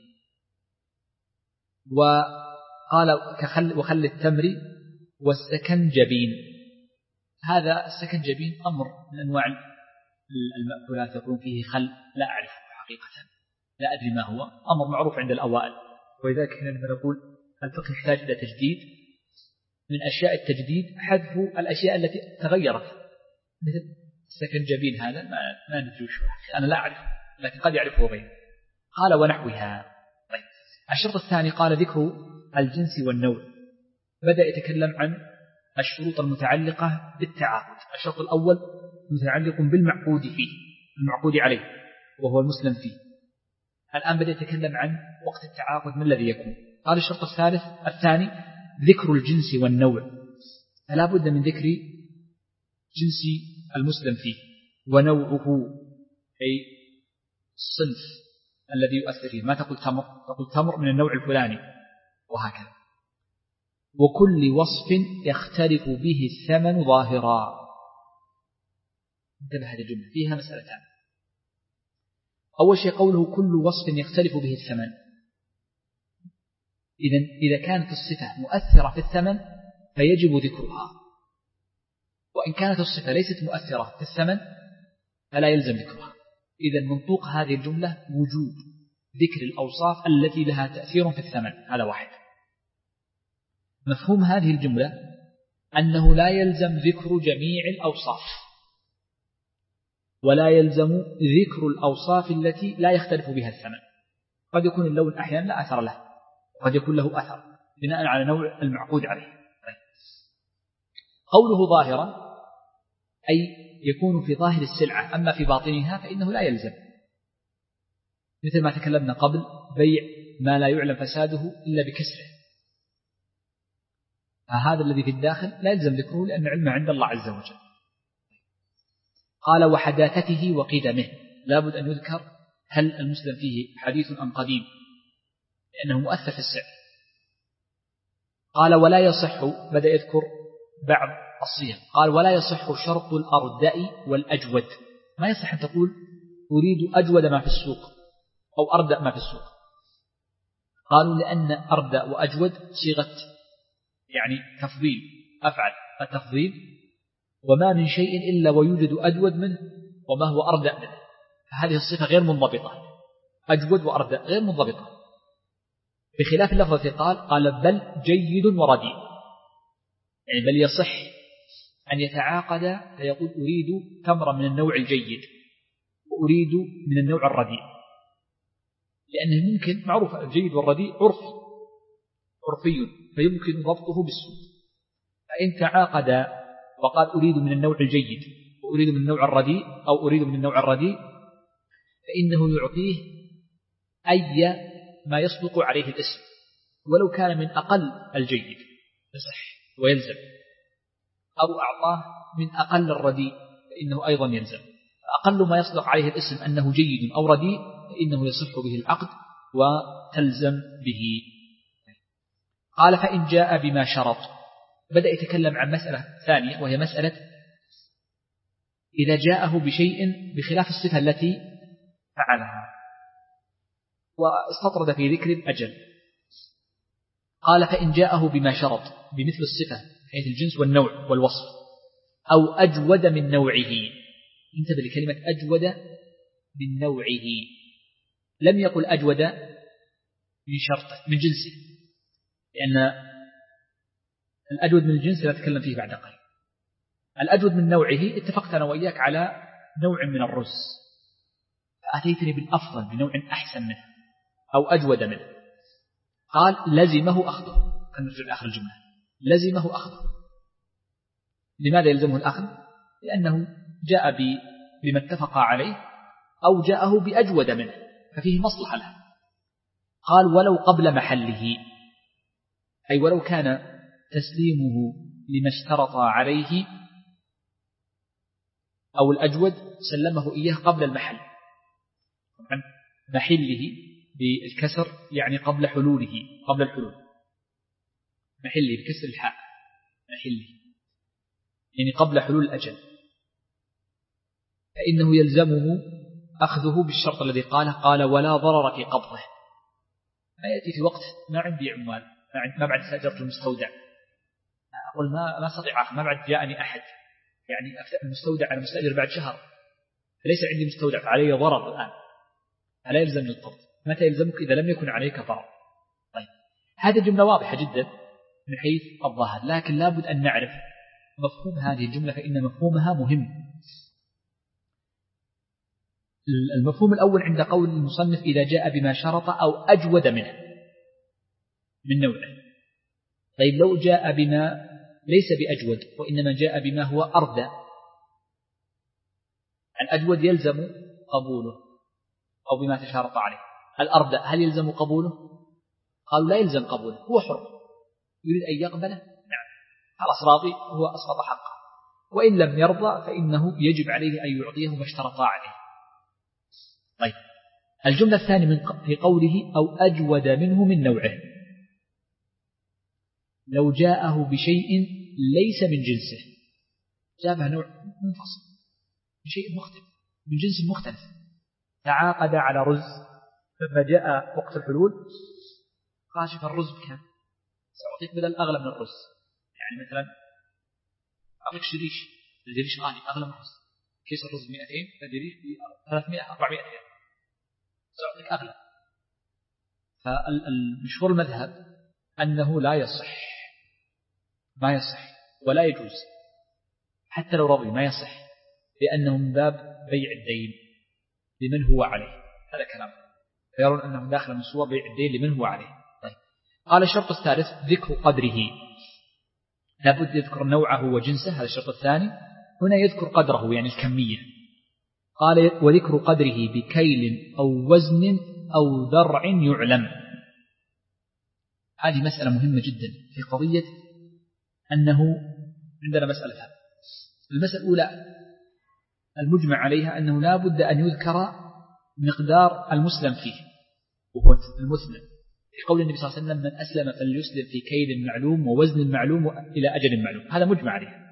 وقال كخل وخل التمر والسكنجبين. هذا السكنجبين أمر من أنواع المأكولات يكون فيه خل، لا أعرفه حقيقة، لا أدري ما هو، أمر معروف عند الأوائل. ولذلك لما نقول الفقه يحتاج إلى تجديد، من أشياء التجديد حذف الأشياء التي تغيرت، مثل السكنجبين هذا ما ندري شو، أنا لا أعرف لكن قد يعرفه غيره. قال ونحوها. طيب. الشرط الثاني قال ذكر الجنس والنوع، بدأ يتكلم عن الشروط المتعلقة بالتعاقد. الشرط الأول متعلق بالمعقود فيه، المعقود عليه وهو المسلم فيه. الآن بدأ يتكلم عن وقت التعاقد ما الذي يكون. قال الشرط الثالث الثاني ذكر الجنس والنوع، فلا بد من ذكر جنس المسلم فيه ونوعه، أي الصنف الذي يؤثر فيه. ما تقول تمر، تقول تمر من النوع الفلاني وهكذا. وكل وصف يختلف به الثمن ظاهرا. انتبه هذه الجملة فيها مسألتان. أول شيء قوله كل وصف يختلف به الثمن. إذن إذا كانت الصفة مؤثرة في الثمن فيجب ذكرها، وإن كانت الصفة ليست مؤثرة في الثمن فلا يلزم ذكرها. إذن منطوق هذه الجملة وجوب ذكر الأوصاف التي لها تأثير في الثمن، هذا واحد. مفهوم هذه الجملة أنه لا يلزم ذكر جميع الأوصاف، ولا يلزم ذكر الأوصاف التي لا يختلف بها الثمن. قد يكون اللون أحيانا لا أثر له، وقد يكون له أثر بناء على نوع المعقود عليه. قوله ظاهرا أي يكون في ظاهر السلعة، أما في باطنها فإنه لا يلزم، مثل ما تكلمنا قبل بيع ما لا يعلم فساده إلا بكسره، فهذا الذي في الداخل لا يلزم ذكره لأن علمه عند الله عز وجل. قال وحداثته وقدمه، لابد أن يذكر هل المسلم فيه حديث أم قديم، لأنه مؤثر في السعر. قال ولا يصح، بدأ يذكر بعض الصيغ، قال ولا يصح شرط الأردأ والأجود، ما يصح أن تقول أريد أجود ما في السوق أو أردأ ما في السوق. قالوا لأن أردأ وأجود صيغة يعني تفضيل، أفعل التفضيل، وما من شيء إلا ويوجد أجود منه وما هو أردأ منه، فهذه الصفة غير منضبطة، أجود وأردأ غير منضبطة، بخلاف اللفظة قال قال بل جيد ورديء، يعني بل يصح أن يتعاقد فيقول أريد تمر من النوع الجيد وأريد من النوع الرديء، لأنه ممكن معروف الجيد والرديء عرفي عرفي فيمكن ضبطه بالسوق، فإن تعاقد وقال أريد من النوع الجيد وأريد من النوع الرديء أو أريد من النوع الرديء، فإنه يعطيه أي ما يصدق عليه الاسم ولو كان من أقل الجيد يصح ويلزم، أو أعطاه من أقل الرديء فإنه أيضا يلزم، فأقل ما يصدق عليه الاسم أنه جيد أو رديء فإنه يصح به العقد وتلزم به. قال فإن جاء بما شرط، بدأ يتكلم عن مسألة ثانية وهي مسألة إذا جاءه بشيء بخلاف الصفة التي فعلها، واستطرد في ذكر الأجل. قال فإن جاءه بما شرط بمثل الصفة حيث الجنس والنوع والوصف أو أجود من نوعه، انتبه لكلمة أجود من نوعه، لم يقل أجود من شرطه من جنسه، لأن الأجود من الجنس لا أتكلم فيه بعد قليل. الأجود من نوعه اتفقت أنا وإياك على نوع من الرز، فأتيتني بالأفضل بنوع أحسن منه أو أجود منه، قال لزمه أخذه. نرجع لآخر الجملة، لزمه أخذه. لماذا يلزمه الأخذ؟ لأنه جاء بما اتفق عليه أو جاءه بأجود منه ففيه مصلحة له. قال ولو قبل محله، أي ولو كان تسليمه لما اشترط عليه أو الأجود سلمه إياه قبل المحل، طبعا محله بالكسر يعني قبل حلوله، قبل الحلول، محله بكسر الحاء محله يعني قبل حلول الأجل، فإنه يلزمه أخذه بالشرط الذي قاله، قال ولا ضرر في قبضه. ما يأتي في وقت ما عندي عمال، ما بعد استأجرت المستودع، أقول ما ما استطيع أخذ، ما بعد جاءني أحد يعني أفتح المستودع على مستأجر بعد شهر، فليس عندي مستودع فعلي ضرر الآن، فلا يلزمني القبض. متى يلزمك؟ إذا لم يكن عليك ضرر. طيب هذه الجملة واضحة جدا من حيث الظاهر، لكن لابد أن نعرف مفهوم هذه الجملة فإن مفهومها مهم. المفهوم الأول عند قول المصنف إذا جاء بما شرط أو أجود منه من نوعه. طيب لو جاء بما ليس بأجود وإنما جاء بما هو أردى، الأجود يلزم قبوله أو بما تشارط عليه، الأردى هل يلزم قبوله؟ قالوا لا يلزم قبوله، هو حر يريد أن يقبله نعم خلاص راضي، هو أسقط حقه، وإن لم يرضى فإنه يجب عليه أن يعطيه ما اشترط عليه. طيب الجملة الثانية من في قوله أو أجود منه من نوعه، لو جاءه بشيء ليس من جنسه، جابه نوع منفصل من شيء مختلف من جنس مختلف، تعاقد على رز، فلما جاء وقت الحلول قال شوف الرز بكم، سأعطيك بدل أغلى من الرز، يعني مثلا أعطيك شريش، الجريش غالي أغلى من الرز، كيس الرز مئتين الجريش ب ثلاثمائة أربعمائة ريال، سأعطيك أغلى. فالمشهور المذهب أنه لا يصح، ما يصح ولا يجوز حتى لو رضي ما يصح، لأنه من باب بيع الدين لمن هو عليه، هذا كلام، فيرون أنه داخل من صور بيع الدين لمن هو عليه. طيب قال الشرط الثالث ذكر قدره، لابد يذكر نوعه وجنسه، هذا الشرط الثاني. هنا يذكر قدره يعني الكمية، قال وذكر قدره بكيل أو وزن أو ذرع يعلم. هذه مسألة مهمة جدا في قضية أنه عندنا مسألة هذا. المسألة الأولى المجمع عليها أنه لا بد أن يذكر مقدار المسلم فيه وهو المثمن، في قول النبي صلى الله عليه وسلم من أسلم فليسلم في كيل معلوم ووزن معلوم إلى أجل معلوم، هذا مجمع عليه.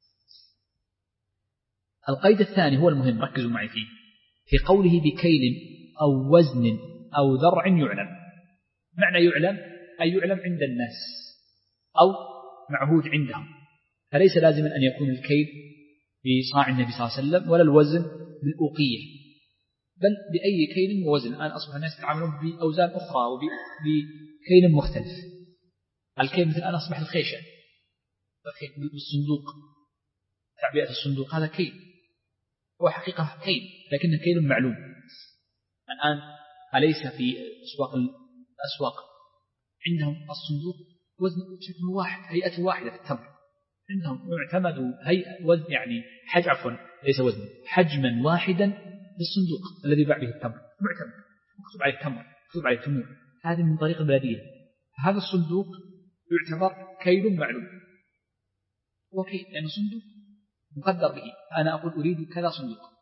القيد الثاني هو المهم، ركزوا معي فيه، في قوله بكيل أو وزن أو ذرع يعلم. معنى يعلم أي يعلم عند الناس أو معهود عندهم، فليس لازما أن يكون الكيل بصاع النبي صلى الله عليه وسلم ولا الوزن بالأوقية، بل بأي كيل ووزن. الآن أصبح الناس يتعاملون بأوزان أخرى وبكيل مختلف. الكيل مثل الآن أصبح الخيشة بالصندوق، تعبئة الصندوق هذا كيل، هو حقيقة كيل لكنه كيل معلوم. الآن أليس في أسواق الأسواق عندهم الصندوق وزن شكل واحد، هيئة واحدة في التمر، عندهم اعتمدوا هيئة وزن يعني حج عفوا ليس وزن حجما واحدا للصندوق الذي باع به التمر، معتمد مكتوب عليه التمر مكتوب عليه التمور، هذه من طريق البلدية. هذا الصندوق يعتبر كيل معلوم، هو كيل لأن يعني صندوق مقدر به، أنا أقول أريد كذا صندوق.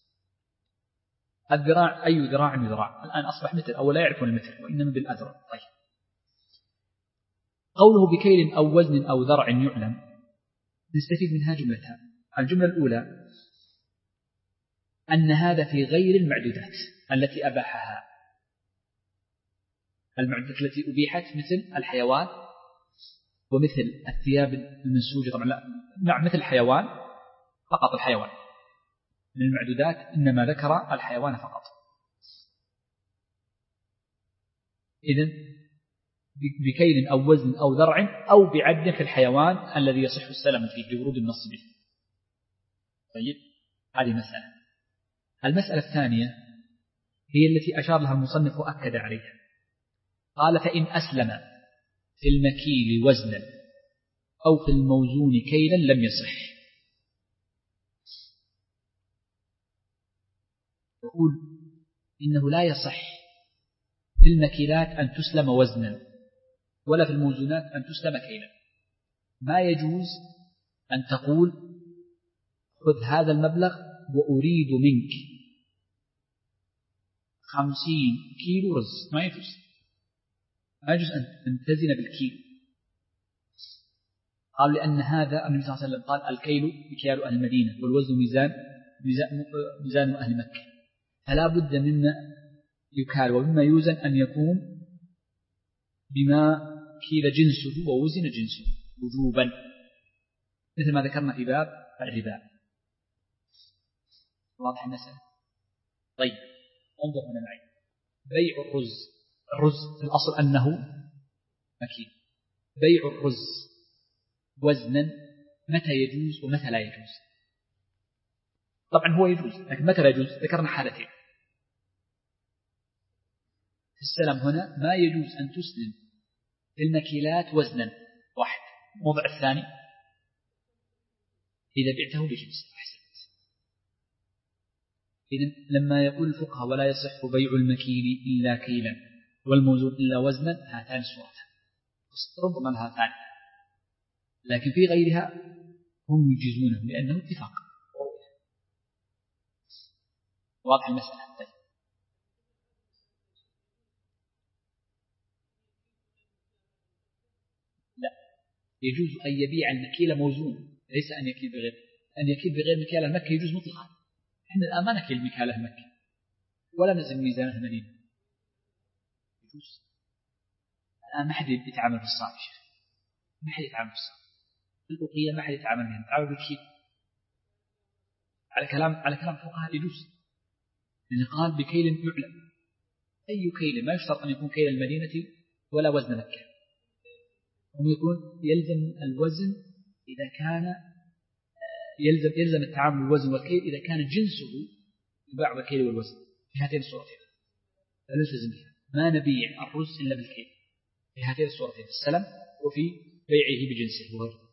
الذراع أي ذراع ذراع، الآن أصبح متر أو لا يعرفون المتر وإنما بالأذرع. طيب قوله بكيل أو وزن أو ذرع يعلم نستفيد منها جملتان. الجملة الأولى أن هذا في غير المعدودات التي أباحها، المعدودات التي أبيحت مثل الحيوان ومثل الثياب المنسوجة، طبعا لا نعم مثل الحيوان فقط، الحيوان من المعدودات إنما ذكر الحيوان فقط. إذن بكيل أو وزن أو ذرع أو بعد في الحيوان الذي يصح السلم فيه لورود النص به. طيب هذه مسألة. المسألة الثانية هي التي أشار لها المصنف وأكد عليها، قال فإن أسلم في المكيل وزنا أو في الموزون كيلا لم يصح. يقول إنه لا يصح في المكيلات أن تسلم وزنا ولا في الموزونات أن تسلم كيلا. ما يجوز أن تقول خذ هذا المبلغ وأريد منك خمسين كيلو رز، ما يجوز، ما يجوز أن تزن بالكيلو. قال لأن هذا النبي صلى الله عليه وسلم قال الكيل مكيال أهل المدينة والوزن ميزان ميزان أهل مكة، فلا بد مما يكال ومما يوزن أن يكون بما كيل جنسه ووزن جنسه وجوبا، مثل ما ذكرنا في باب الربا. واضح المسألة؟ طيب انظر هنا معي، بيع الرز، الرز في الأصل أنه مكيل، بيع الرز وزنا متى يجوز ومتى لا يجوز؟ طبعا هو يجوز لكن متى لا يجوز؟ ذكرنا حالتين. في السلم هنا ما يجوز أن تسلم في المكيلات وزنا واحد. موضع الثاني إذا بعته بجنس. أحسنت. إذن لما يقول الفقهاء ولا يصح بيع المكيل إلا كيلا والموزون إلا وزنا، هاتان الصورتان ربما لها ثاني، لكن في غيرها هم يجيزونه لأنه اتفاق. واضح المسألة؟ طيب لا، يجوز أن يبيع المكيل موزون، ليس أن يكيل بغير أن يكيل بغير مكيال المكة، يجوز مطلقا. إحنا الآن ما نكيل مكيال المكة ولا نزل ميزانه المدينة، يجوز. الآن ما حد يتعامل بالصاع، ما حد يتعامل بالصاع، البقية ما حد يتعامل بها، يتعامل بالكيل. على كلام على كلام الفقهاء يجوز، لأن قال بكيل يعلم. أي كيل؟ ما يشترط أن يكون كيل المدينة ولا وزن مكة، هم يكون يلزم الوزن إذا كان يلزم يلزم التعامل بالوزن والكيل إذا كان جنسه يباع بالكيل والوزن في هاتين الصورتين، فنلتزم بها. ما نبيع الرز إلا بالكيل في هاتين الصورتين، في السلم وفي بيعه بجنسه وغيره.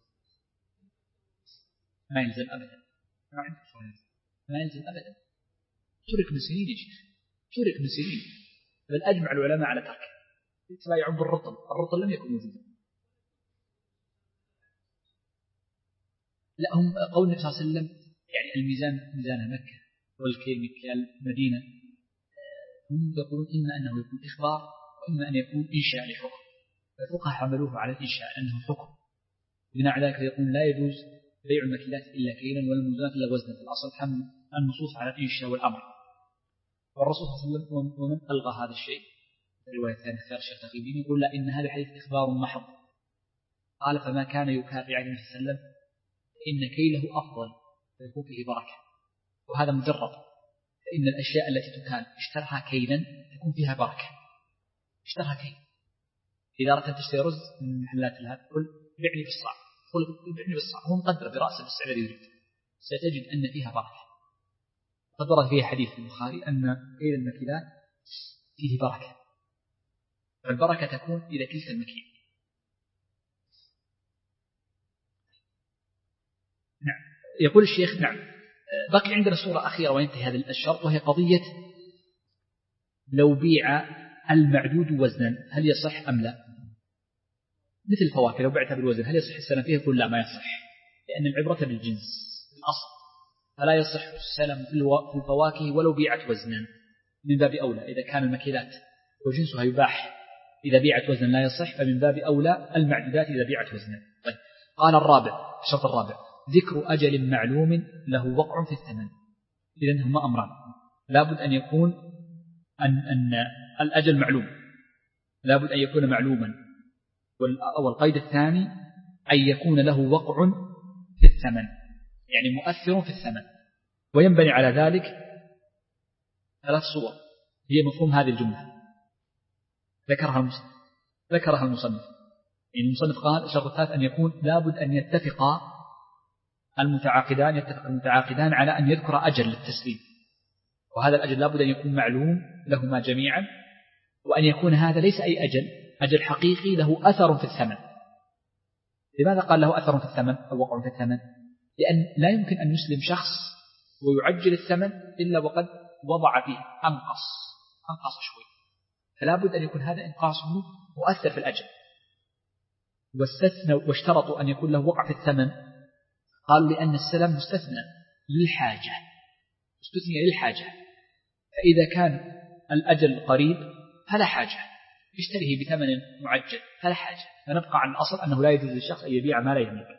ما يلزم أبدا، ما عندك ما يلزم أبدا، ترك من سنين يا شيخ، ترك من سنين، بل أجمع العلماء على تركه. لا يعب الرطل، الرطل لم يكن موجودا. لا، هم قول النبي صلى الله عليه وسلم يعني الميزان ميزان مكة والكيل مكيال مدينة، هم يقولون إما أنه يكون إخبار وإما أن يكون إنشاء لحكم، فالفقهاء حملوه على الإنشاء أنه حكم، بناء على ذلك يقول لا يجوز بيع المكيلات إلا كيلا والموزونات إلا وزنا، في الأصل حمل النصوص على الإنشاء والأمر. والرسول صلى الله عليه وسلم ومن ألغى هذا الشيء في الرواية الثانية اختيار الشيخ تقي الدين يقول لا إن هذا الحديث إخبار محض. قال فما كان يكافئ عليه النبي صلى الله عليه وسلم إن كيله أفضل فيكون فيه بركة، وهذا مجرد، فإن الأشياء التي تكال اشترها كيلا تكون فيها بركة. اشترها كيل، إذا أردت تشتري رز من محلات الهات قل بعني بالصاع، قل بعني بالصاع، هو مقدر برأسه بالسعر الذي يريد، ستجد أن فيها بركة. قد ورد فيه حديث في البخاري أن كيل المكيلات فيه بركة، فالبركة تكون إذا كلت المكيل. نعم. يقول الشيخ نعم بقي عندنا صورة أخيرة وينتهي هذا الشرط، وهي قضية لو بيع المعدود وزنا هل يصح أم لا؟ مثل الفواكه لو بعتها بالوزن هل يصح السلم فيه؟ يقول لا ما يصح، لأن العبرة بالجنس الأصل، فلا يصح السلم في الفواكه ولو بيعت وزنا، من باب أولى إذا كان المكيلات وجنسها يباح إذا بيعت وزنا لا يصح، فمن باب أولى المعدودات إذا بيعت وزنا. طيب. قال الرابع الشرط الرابع ذكر أجل معلوم له وقع في الثمن. إذن هما أمران، لابد أن يكون أن, أن الأجل معلوم، لابد أن يكون معلوما، والقيد الثاني أن يكون له وقع في الثمن، يعني مؤثر في الثمن. وينبني على ذلك ثلاث صور هي مفهوم هذه الجملة ذكرها المصنف ذكرها المصنف يعني المصنف قال الشرط الثالث أن يكون لابد أن يتفقا المتعاقدان يتفق المتعاقدان على أن يذكر أجل للتسليم، وهذا الأجل لابد أن يكون معلوم لهما جميعا، وأن يكون هذا ليس أي أجل، أجل حقيقي له أثر في الثمن. لماذا قال له أثر في الثمن أو وقع في الثمن؟ لأن لا يمكن أن يسلم شخص ويعجل الثمن إلا وقد وضع فيه أنقص أنقص شوي، فلا بد أن يكون هذا إنقاصه مؤثر في الأجل. واستثنوا واشترطوا أن يكون له وقع في الثمن، قالوا لأن السلم مستثنى للحاجة، مستثنى للحاجة، فإذا كان الأجل قريب فلا حاجة يشتريه بثمن معجل فلا حاجة، فنبقى عن الأصل أنه لا يجوز للشخص أن يبيع ما لا يملك.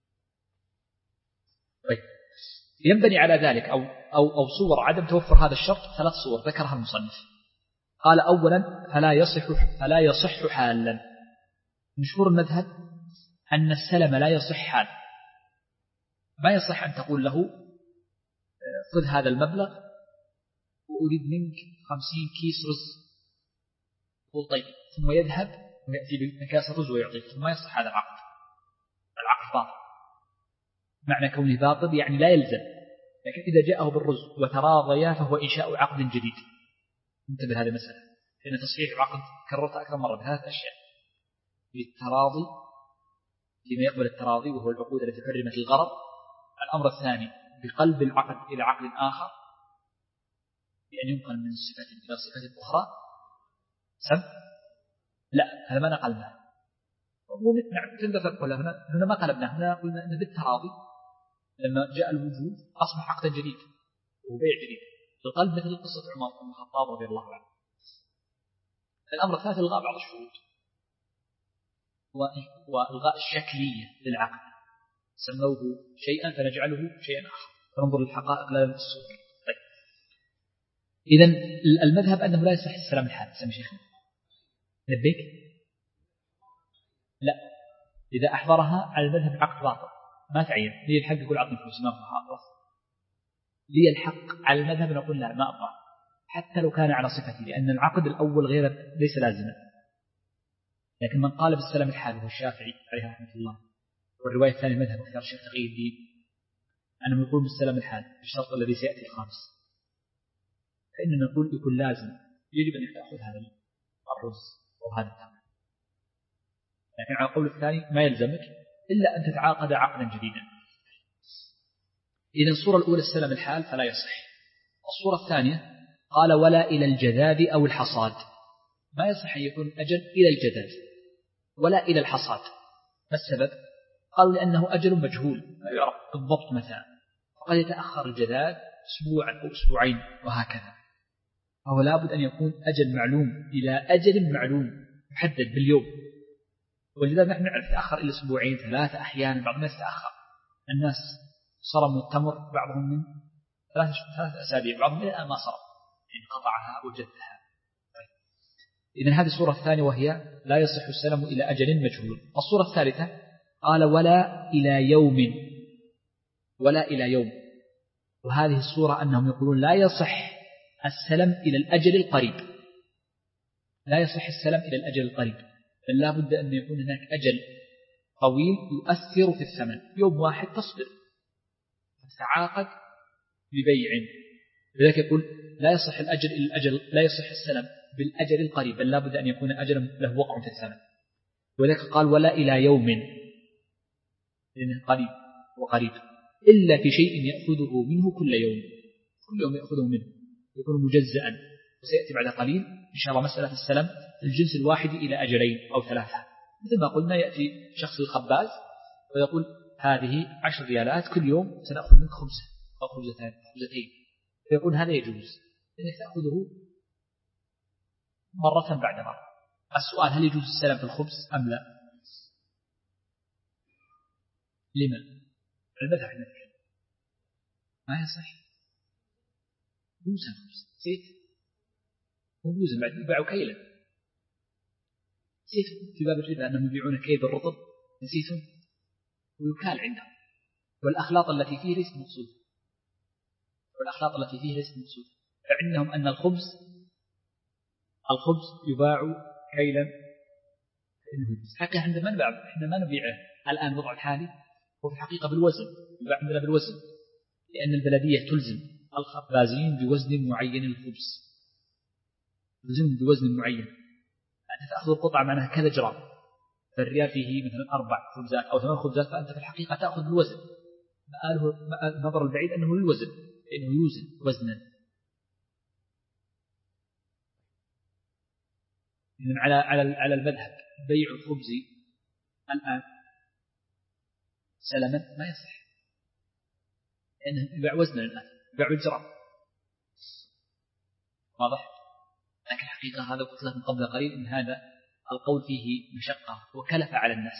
طيب. ينبني على ذلك أو, أو, أو صور عدم توفر هذا الشرط ثلاث صور ذكرها المصنف. قال أولا فلا يصح فلا يصح حالا. مشهور المذهب أن السلم لا يصح حال، ما يصح أن تقول له خذ هذا المبلغ وأريد منك خمسين كيس رز، قل طيب، ثم يذهب ويأتي بكاس الرز ويعطيك، ثم يصح هذا العقد. العقد باطل، معنى كونه باطل يعني لا يلزم، لكن إذا جاءه بالرز وتراضيا فهو إنشاء عقد جديد. انتبه هذه المسألة، لأن تصحيح العقد كررتها أكثر مرة بثلاث أشياء: بالتراضي فيما يقبل التراضي وهو العقود التي حرمت الغرض. الأمر الثاني بقلب العقد إلى عقد آخر، بأن ينقل من صفة إلى صفة أخرى. سب لا هذا ما نقلناه، نعم تنبث قلنا هنا هنا ما قلبناه، هنا قلنا أن بالتراضي لما جاء الوجود أصبح عقدا جديد وبيع جديد. القلب مثل قصة عمر بن الخطاب رضي الله عنه. الأمر الثالث إلغاء بعض الشروط وإلغاء الشكلية للعقد، سموه شيئا فنجعله شيئا آخر، فننظر للحقائق لا للصور. طيب. إذن المذهب أنه لا يصح السلام الحال. سمي شيخنا نبيك لا، إذا أحضرها على المذهب العقد باطل ما تعين، لي الحق يقول عطني فلوس ما خلاص، لي الحق على المذهب نقول لا ما أبغى حتى لو كان على صفتي، لأن العقد الأول غير ليس لازما. لكن من قال بالسلام الحال هو الشافعي عليه رحمة الله، والرواية الثانية مذهب اختيار الشيخ تقي الدين أنه يقول بالسلام الحال بالشرط الذي سيأتي الخامس، فإننا نقول يكون لازم يجب أن يأخذ هذا الرز وهذا الثمن. لكن على القول الثاني ما يلزمك إلا أن تتعاقد عقدا جديدا. إذن الصورة الأولى السلام الحال فلا يصح. الصورة الثانية قال ولا إلى الجذاذ أو الحصاد، ما يصح أن يكون أجل إلى الجذاذ ولا إلى الحصاد. ما السبب؟ قالوا لأنه أجل مجهول لا يعرف بالضبط متى، وقد يتأخر الجداد أسبوعا أو أسبوعين وهكذا. فهو لابد أن يكون أجل معلوم إلى أجل معلوم محدد باليوم. ولذلك نحن نعرف يتأخر إلى أسبوعين ثلاثة أحيانا، بعض الناس يتأخر. الناس صرموا التمر بعضهم من ثلاثة ثلاثة أسابيع، بعضهم إلى الآن ما صرم، يعني قطعها وجدها. طيب. إذن هذه الصورة الثانية وهي لا يصح السلم إلى أجل مجهول. الصورة الثالثة قال ولا إلى يوم، ولا إلى يوم. وهذه الصورة أنهم يقولون لا يصح السلم إلى الأجل القريب، لا يصح السلم إلى الأجل القريب، بل لا بد أن يكون هناك أجل طويل يؤثر في الثمن. يوم واحد تصبر تتعاقد ببيع، لذلك يقول لا يصح الأجل إلى الأجل، لا يصح السلم بالأجل القريب، بل لا بد أن يكون أجل له وقع في الثمن. ولذلك قال ولا إلى يوم، لأنه قريب وقريب، إلا في شيء يأخذه منه كل يوم، كل يوم يأخذه منه يكون مجزأ. وسيأتي بعد قليل إن شاء الله مسألة السلم الجنس الواحد إلى أجلين أو ثلاثة. مثل ما قلنا يأتي شخص الخباز ويقول هذه عشر ريالات كل يوم سنأخذ منك خمسة أو خمستين خمستين، فيقول هذا يجوز إنك تأخذه مرة بعد مرة. السؤال هل يجوز السلم في الخبز أم لا؟ لما؟ المذهب نتكلم ما يصح. يوزن الخبز نسيت، هو يوزن بعد يباع كيلا، نسيتم في باب الربا أنهم يبيعون كيل بالرطب، نسيتم، ويكال عندهم. والأخلاط التي فيه ليست مقصودة، والأخلاط التي فيه ليست مقصودة. فعندهم أن الخبز الخبز يباع كيلا، حتى عندنا ما نبيع، إحنا ما نبيعه الآن الوضع الحالي هو في الحقيقة بالوزن، يباع عندنا بالوزن، لأن البلدية تلزم الخبازين بوزن معين للخبز، تلزم بوزن معين. أنت تأخذ القطعة معناها كذا جرام، فالريال فيه مثلا أربع خبزات أو ثمان خبزات، فأنت في الحقيقة تأخذ بالوزن. مآله النظر البعيد أنه للوزن، لأنه يوزن وزنا. إذن على على على المذهب بيع الخبز الآن سلما ما يصح، لأنه يباع وزنا الآن، يباع بالجرام، واضح؟ لكن الحقيقة هذا قلت لكم قبل قليل إن هذا القول فيه مشقة وكلفة على الناس.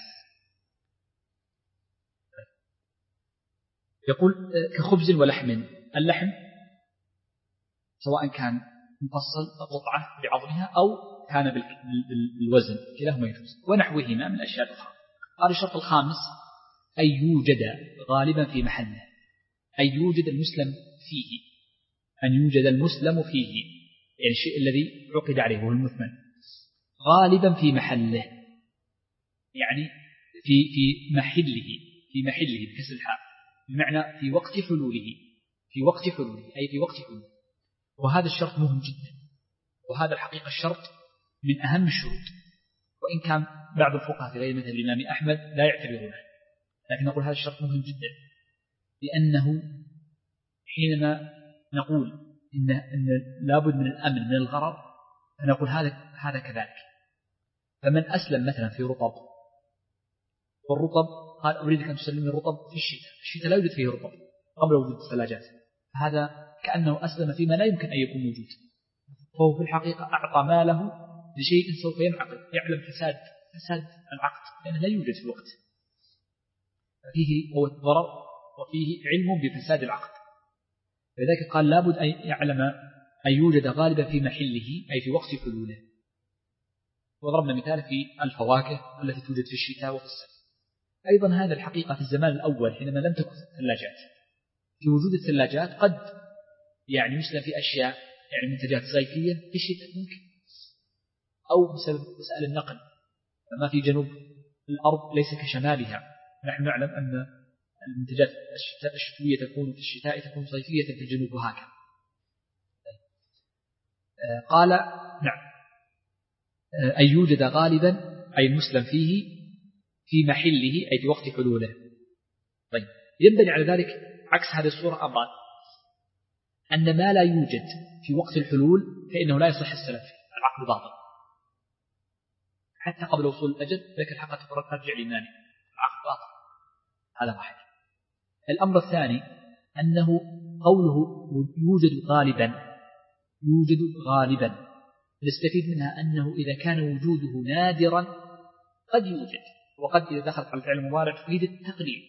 يقول كخبز ولحم. اللحم سواء كان مفصل قطعة بعظمها أو كان بالوزن كلاهما يجوز، ونحوهما من الأشياء الأخرى. قال الشرط الخامس أن يوجد غالبا في محله، أن يوجد المسلم فيه، أن يوجد المسلم فيه، يعني الشيء الذي عقد عليه هو المثمن غالبا في محله، يعني في في محله، في محله بكسر الحاء، بمعنى في وقت حلوله، في وقت حلوله أي في وقت حلوله. وهذا الشرط مهم جدا، وهذا الحقيقة الشرط من أهم الشروط، وإن كان بعض الفقهاء في غير مثل الإمام أحمد لا يعتبرونه، لكن نقول هذا الشرط مهم جدا، لأنه حينما نقول إن, إن لابد من الأمن من الغرر، فنقول هذا هذا كذلك. فمن أسلم مثلا في رطب، والرطب قال أريدك أن تسلمني الرطب في الشتاء، الشتاء لا يوجد فيه رطب قبل وجود الثلاجات، هذا كأنه أسلم فيما لا يمكن أن يكون موجود، فهو في الحقيقة أعطى ماله لشيء سوف ينعقد، يعلم فساد فساد العقد لأنه لا يوجد في الوقت، فيه هو الضرر وفيه علم بفساد العقد. لذلك قال لابد أن يعلم أن يوجد غالبا في محله أي في وقت حلوله. وضربنا مثال في الفواكه التي توجد في الشتاء وفي الصيف. أيضا هذا الحقيقة في الزمان الأول حينما لم تكن الثلاجات، في وجود الثلاجات قد يعني يسلم في أشياء يعني منتجات صيفية في الشتاء ممكن، أو بسبب مسألة النقل، فما في جنوب الأرض ليس كشمالها. نحن نعلم أن المنتجات الشتاء الشتوية تكون في الشتاء، تكون صيفية في الجنوب وهكذا. قال نعم أن يوجد غالبا أي المسلم فيه في محله أي في وقت حلوله. طيب ينبني على ذلك عكس هذه الصورة أمران، أن ما لا يوجد في وقت الحلول فإنه لا يصح السلف فيه، العقد باطل حتى قبل وصول الأجل، لكن الحقيقة ترجع لمانع، العقد باطل. هذا واحد. الأمر الثاني أنه قوله يوجد غالبا يوجد غالبا نستفيد منها أنه إذا كان وجوده نادرا قد يوجد، وقد إذا دخلت على الفعل المضارع تفيد التقليل.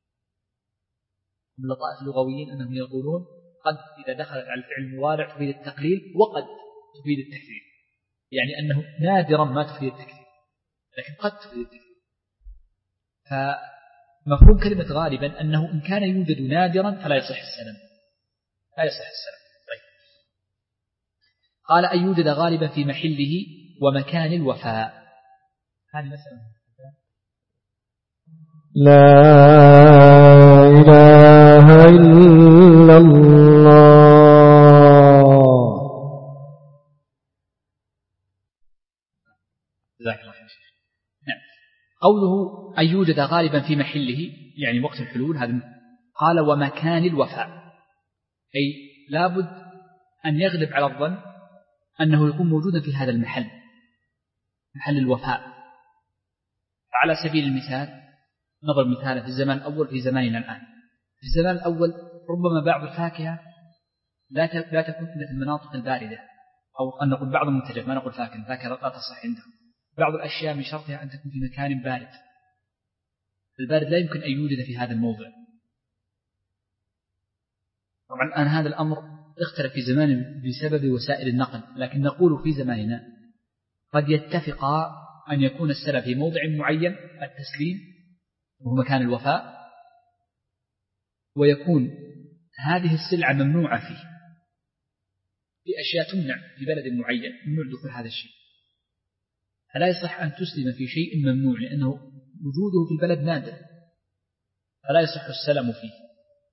من لطائف اللغويين أنهم يقولون قد إذا دخلت على الفعل المضارع تفيد التقليل وقد تفيد التكثير، يعني أنه نادرا ما تفيد التكثير لكن قد تفيد التكثير. فمفهوم كلمة غالبا أنه إن كان يوجد نادرا فلا يصح السلم، لا يصح السلم. طيب. قال أن يوجد غالبا في محله ومكان الوفاء. هذه مثلا لا إله إلا الله. جزاك الله خير. نعم. قوله أن يوجد غالبا في محله يعني وقت الحلول، هذا قال ومكان الوفاء، أي لابد أن يغلب على الظن أنه يكون موجودا في هذا المحل، محل الوفاء. على سبيل المثال نضرب مثالا في الزمان الأول في زماننا الآن. في الزمان الأول ربما بعض الفاكهة لا لا تكون إلا في المناطق الباردة، أو أن نقول بعض المنتجات، ما نقول فاكهة، الفاكهة لا تصح عندهم. بعض الأشياء من شرطها أن تكون في مكان بارد، البارد لا يمكن أن يوجد في هذا الموضع. طبعا الآن هذا الأمر اختلف في زمان بسبب وسائل النقل، لكن نقول في زماننا قد يتفق أن يكون السلف في موضع معين التسليم وهو مكان الوفاء، ويكون هذه السلعة ممنوعة فيه، في أشياء تمنع في بلد معين، ممنوع دخول هذا الشيء، فلا يصح أن تسلم في شيء ممنوع لأنه وجوده في البلد نادر، فلا يصح السلم فيه.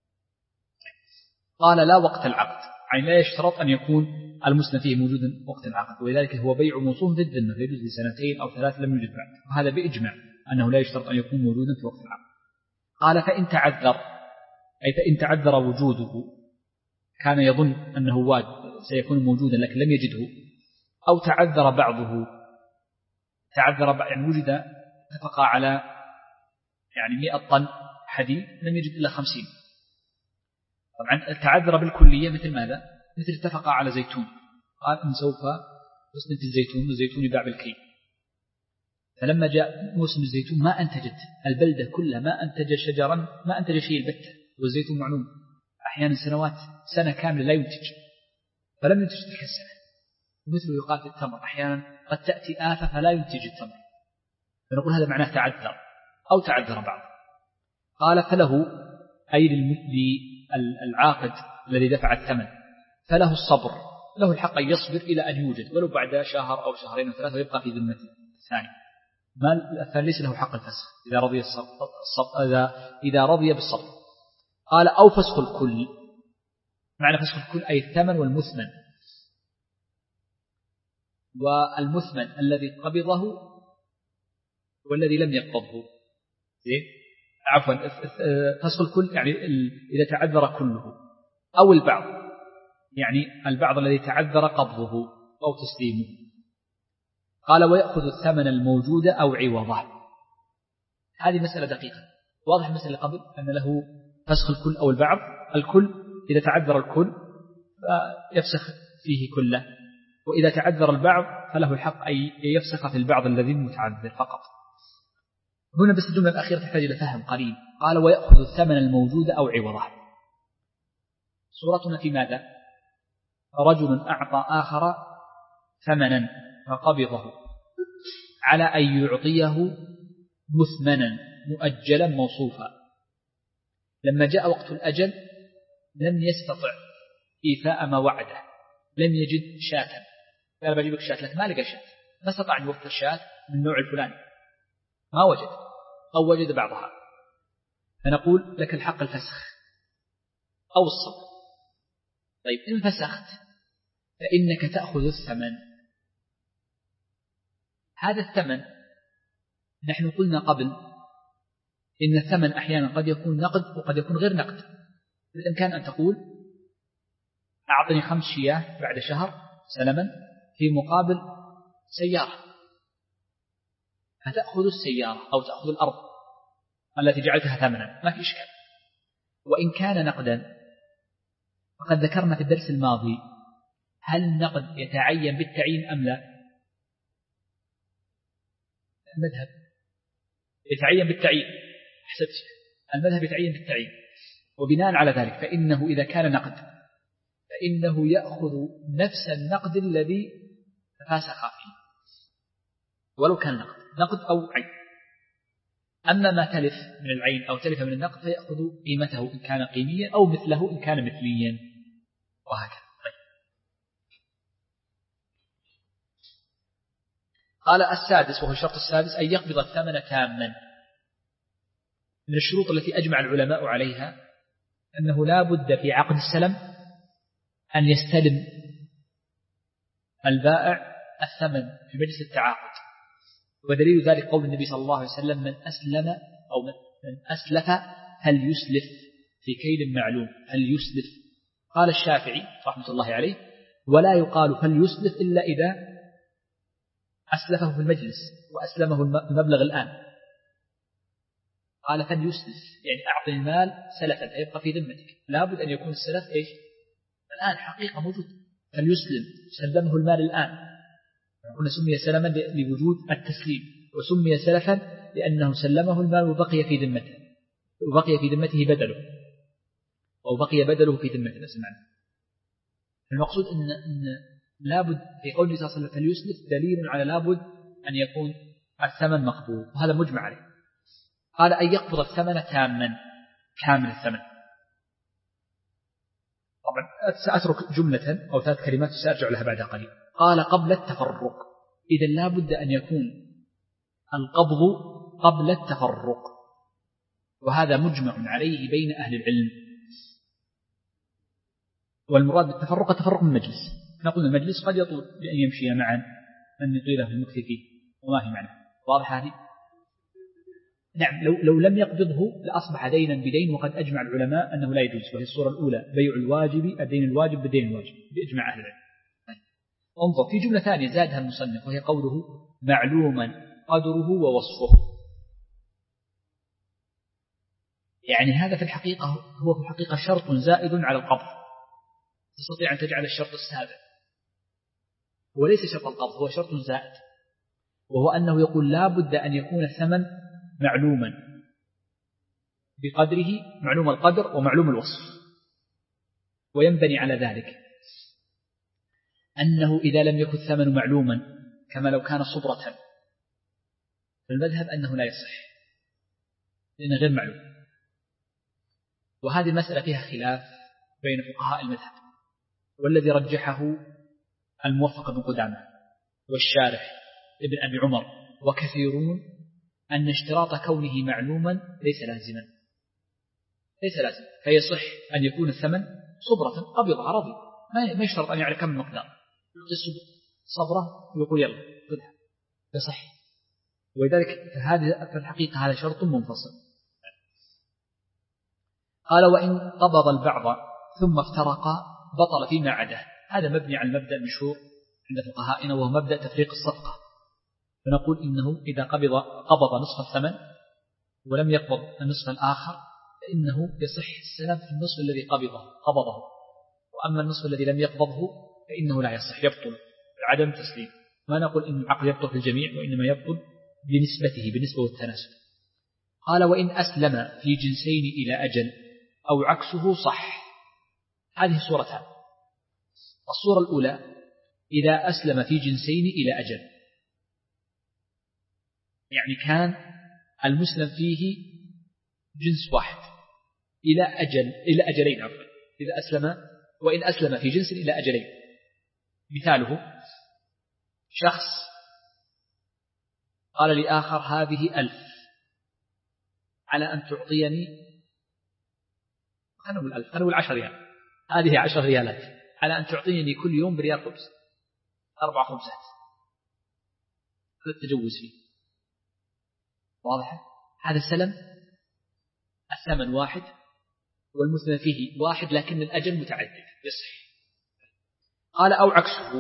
قال لا وقت العقد، يعني لا يشترط أن يكون المسلم فيه موجودا وقت العقد، ولذلك هو بيع موصوف في الذمة فيجوز لسنتين أو ثلاث لم يوجد بعد، وهذا بإجماع أنه لا يشترط أن يكون موجودا في وقت العقد. قال فإن تعذر، أي فإن تعذر وجوده، كان يظن أنه واجب سيكون موجودا لكن لم يجده، أو تعذر بعضه، تعذر بعض يعني وجد اتفق على يعني مئة طن حديد لم يجد إلا خمسين. طبعا تعذر بالكلية مثل ماذا؟ مثل اتفق على زيتون، قال إن سوف نسنة الزيتون والزيتون يباع بالكيل، فلما جاء موسم الزيتون ما أنتجت البلدة كلها، ما أنتج شجرا، ما أنتج شيء البتة، والزيتون معلوم أحيانا سنوات سنة كاملة لا ينتج، فلم ينتج تلك السنة. ومثله يقال في التمر أحيانا قد تأتي آفة فلا ينتج التمر، فنقول هذا معناه تعذر أو تعذر بعض. قال فله أي للعاقد الذي دفع الثمن فله الصبر، له الحق أن يصبر إلى أن يوجد ولو بعد شهر أو شهرين أو ثلاثة ويبقى في ذمته الثاني، ما ليس له حق الفسخ إذا رضي الصبر، إذا إذا رضي بالصبر. قال أو فسخ الكل، معنى فسخ الكل أي الثمن والمثمن، والمثمن الذي قبضه والذي لم يقبضه. عفوا فسخ الكل يعني إذا تعذر كله، أو البعض يعني البعض الذي تعذر قبضه أو تسليمه. قال ويأخذ الثمن الموجود أو عوضه. هذه مسألة دقيقة، واضح المسألة قبل أن له فسخ الكل أو البعض. الكل إذا تعذر الكل فيفسخ فيه كله، وإذا تعذر البعض فله الحق أن يفسخ في البعض الذي متعذر فقط. هنا بس الجملة الأخيرة تحتاج إلى فهم قليل. قال ويأخذ الثمن الموجود أو عوضه. صورتنا في ماذا؟ رجل أعطى آخر ثمنا فقبضه على أن يعطيه مثمنا مؤجلا موصوفا، لما جاء وقت الأجل لم يستطع إيفاء ما وعده، لم يجد شاة، قال بجيبك شاة لك ما لقى شاة، ما استطاع أن يوفر شاة من النوع الفلاني، ما وجد أو وجد بعضها، فنقول لك الحق الفسخ أو الصبر. طيب إن فسخت فإنك تأخذ الثمن. هذا الثمن نحن قلنا قبل إن الثمن أحيانا قد يكون نقد وقد يكون غير نقد. بالإمكان أن تقول أعطني خمس شياه بعد شهر سلما في مقابل سيارة، فتأخذ السيارة أو تأخذ الأرض التي جعلتها ثمنا، ما في إشكال. وإن كان نقدا وقد ذكرنا في الدرس الماضي هل النقد يتعين بالتعيين أم لا؟ المذهب يتعين بالتعيين. أحسنت، المذهب يتعين بالتعيين، وبناء على ذلك فإنه إذا كان نقد فإنه يأخذ نفس النقد الذي تفاسخ فيه ولو كان نقد نقد أو عين. أما ما تلف من العين أو تلف من النقد فيأخذ قيمته إن كان قيميا أو مثله إن كان مثليا، وهكذا. طيب. قال السادس، وهو الشرط السادس، أن يقبض الثمن تاما. من الشروط التي أجمع العلماء عليها أنه لا بد في عقد السلم أن يستلم البائع الثمن في مجلس التعاقد. ودليل ذلك قول النبي صلى الله عليه وسلم: من أسلم أو من أسلف فليسلف في كيل معلوم. فليسلف. قال الشافعي رحمة الله عليه: ولا يقال فليسلف إلا إذا أسلفه في المجلس وأسلمه المبلغ الآن. قال فليسلف يعني أعطي المال سلفا فيبقى في ذمتك، لابد أن يكون السلف إيش؟ الآن حقيقة موجود. فليسلم سلمه المال الآن. هنا سمي سلما لوجود التسليم، وسمي سلفا لأنه سلمه المال وبقي في ذمته، وبقي في ذمته بدله، أو بقي بدله في ذمته. سمعنا. المقصود أن, أن لابد في قوله صلى الله عليه وسلم فليسلف دليل على لابد أن يكون الثمن مقبول، وهذا مجمع عليه. قال أن يقبض الثمن تاما، كامل الثمن. طبعا سأترك جملة أو ثلاث كلمات سأرجع لها بعد قليل. قال قبل التفرق. إذا لابد أن يكون القبض قبل التفرق، وهذا مجمع عليه بين أهل العلم. والمراد بالتفرق التفرق من المجلس. نقول المجلس قد يطول بأن يمشي معا أن يطيله في المكث فيه، وما هي معنى واضح هذه؟ نعم. لو, لو لم يقبضه لأصبح دينا بدين، وقد أجمع العلماء أنه لا يجوز. وهي الصورة الأولى بيع الواجب الدين الواجب بالدين الواجب بإجماع أهل العلم. انظر في جملة ثانية زادها المصنف، وهي قوله معلوما قدره ووصفه. يعني هذا في الحقيقة هو في الحقيقة شرط زائد على القبض. تستطيع أن تجعل الشرط السابع، وليس شرط القبض، هو شرط زائد، وهو أنه يقول لا بد أن يكون الثمن معلوما بقدره، معلوم القدر ومعلوم الوصف. وينبني على ذلك أنه إذا لم يكن الثمن معلوما كما لو كان صبرة، فالمذهب أنه لا يصح لأنه غير معلوم. وهذه المسألة فيها خلاف بين فقهاء المذهب، والذي رجحه الموفق بن قدامة والشارح ابن أبي عمر وكثيرون أن اشتراط كونه معلوما ليس لازما، ليس لازم، فيصح أن يكون الثمن صبرة قبضها رضي، ما يشترط أن يعرف كم المقدار، يقص صبرة ويقول يلا خذها، يصح. ولذلك هذه في الحقيقة هذا شرط منفصل. قال وإن قبض البعض ثم افترقا بطل فيما عداه. هذا مبني على المبدأ المشهور عند فقهائنا، وهو مبدأ تفريق الصفقة. فنقول إنه إذا قبض قبض نصف الثمن ولم يقبض النصف الآخر فإنه يصح السلم في النصف الذي قبضه قبضه، وأما النصف الذي لم يقبضه فإنه لا يصح، يبطل عدم تسليم. ما نقول إن العقد يبطل في الجميع، وإنما يبطل بنسبته بالنسبة والتناسب. قال وإن أسلم في جنسين إلى أجل أو عكسه صح. هذه صورتان. الصورة الأولى إذا أسلم في جنسين إلى أجل، يعني كان المسلم فيه جنس واحد إلى أجل إلى أجلين عفوا. إذا أسلم وإن أسلم في جنس إلى أجلين، مثاله شخص قال لآخر هذه ألف على أن تعطيني، خلنا نقول ألف، خلنا نقول عشر ريال، هذه عشر ريالات على أن تعطيني كل يوم بريال خبز، أربع خبزات. هذا التجوز فيه واضح. هذا سلم الثمن واحد والمسلم فيه واحد لكن الأجل متعدد، يصح. قال أو عكسه،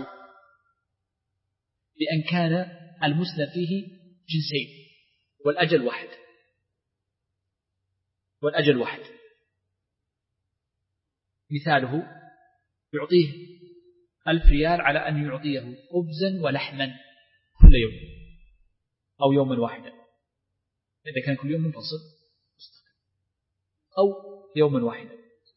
بأن كان المسلم فيه جنسين والأجل واحد والأجل واحد مثاله يعطيه ألف ريال على أن يعطيه خبزا ولحما كل يوم أو يوما واحدا، إذا كان كل يوم منفصل أو يوما واحدا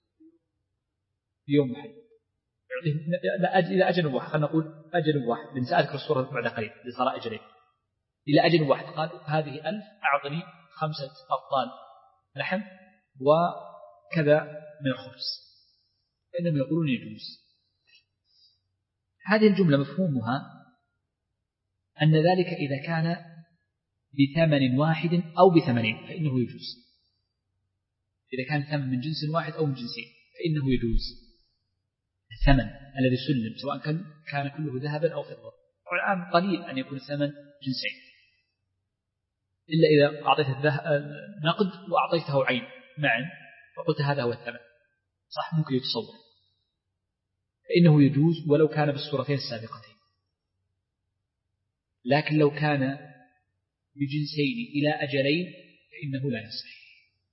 يوم واحد إلى أجل واحد، خلينا نقول أجل واحد، لأن سأذكر الصورة بعد قليل لصار أجلين إلى أجل واحد. قال هذه ألف أعطني خمسة أبطال لحم وكذا من الخبز، فإنهم يقولون يجوز. هذه الجملة مفهومها أن ذلك إذا كان بثمن واحد أو بثمنين فإنه يجوز، إذا كان ثمن من جنس واحد أو من جنسين فإنه يجوز الثمن الذي سلم، سواء كان كان كله ذهبا أو فضة. والآن قليل أن يكون الثمن جنسين، إلا إذا أعطيت نقد وأعطيته عين معا فقلت هذا هو الثمن، صح ممكن يتصور، فإنه يجوز ولو كان بالصورتين السابقتين. لكن لو كان بجنسين إلى أجلين فإنه لا يصح،